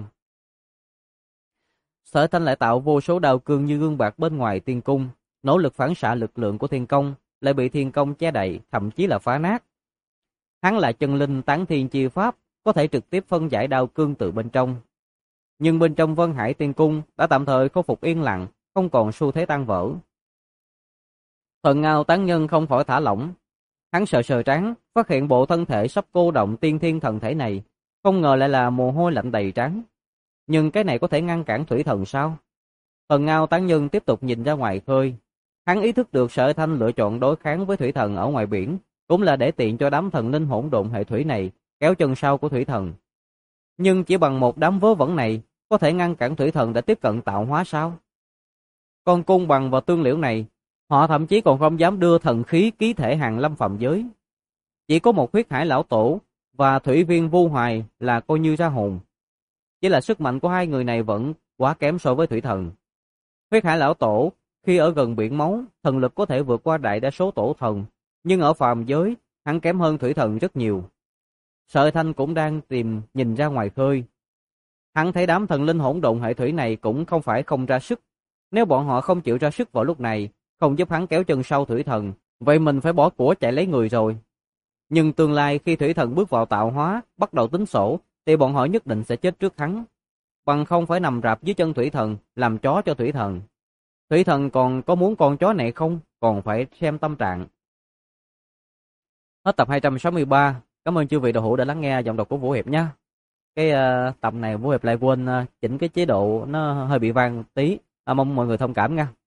Sở Thanh lại tạo vô số đao cương như gương bạc bên ngoài tiên cung, nỗ lực phản xạ lực lượng của thiên công, lại bị thiên công che đậy, thậm chí là phá nát. Hắn là chân linh tán thiên chi pháp, có thể trực tiếp phân giải đao cương từ bên trong. Nhưng bên trong Vân Hải Tiên Cung đã tạm thời khôi phục yên lặng, không còn xu thế tan vỡ. Thần ngao tán nhân không khỏi thả lỏng. Hắn sờ sờ trán, phát hiện bộ thân thể sắp cô động tiên thiên thần thể này, không ngờ lại là mồ hôi lạnh đầy trán. Nhưng cái này có thể ngăn cản thủy thần sao? Thần Ngao Tán Nhân tiếp tục nhìn ra ngoài khơi. Hắn ý thức được Sở Hải Thanh lựa chọn đối kháng với thủy thần ở ngoài biển, cũng là để tiện cho đám thần linh hỗn độn hệ thủy này kéo chân sau của thủy thần. Nhưng chỉ bằng một đám vớ vẩn này, có thể ngăn cản thủy thần đã tiếp cận tạo hóa sao? Con côn bằng và tương liễu này, họ thậm chí còn không dám đưa thần khí ký thể hàng lâm phạm giới. Chỉ có một huyết hải lão tổ và thủy viên vô hoài là coi như ra hồn. Chỉ là sức mạnh của hai người này vẫn quá kém so với thủy thần. Huyết hải lão tổ, khi ở gần biển máu, thần lực có thể vượt qua đại đa số tổ thần, nhưng ở phàm giới, hắn kém hơn thủy thần rất nhiều. Sở Hải Thanh cũng đang nhìn ra ngoài khơi. Hắn thấy đám thần linh hỗn độn hệ thủy này cũng không phải không ra sức. Nếu bọn họ không chịu ra sức vào lúc này, không giúp hắn kéo chân sau thủy thần, vậy mình phải bỏ của chạy lấy người rồi. Nhưng tương lai khi thủy thần bước vào tạo hóa, bắt đầu tính sổ, thì bọn họ nhất định sẽ chết trước hắn. Bằng không phải nằm rạp dưới chân thủy thần, làm chó cho thủy thần. Thủy thần còn có muốn con chó này không, còn phải xem tâm trạng. Hết tập 263. Cảm ơn chư vị đạo hữu đã lắng nghe giọng đọc của Vũ Hiệp nhé. Cái tập này Vũ Hiệp lại quên chỉnh cái chế độ nó hơi bị vang tí. Mong mọi người thông cảm nha.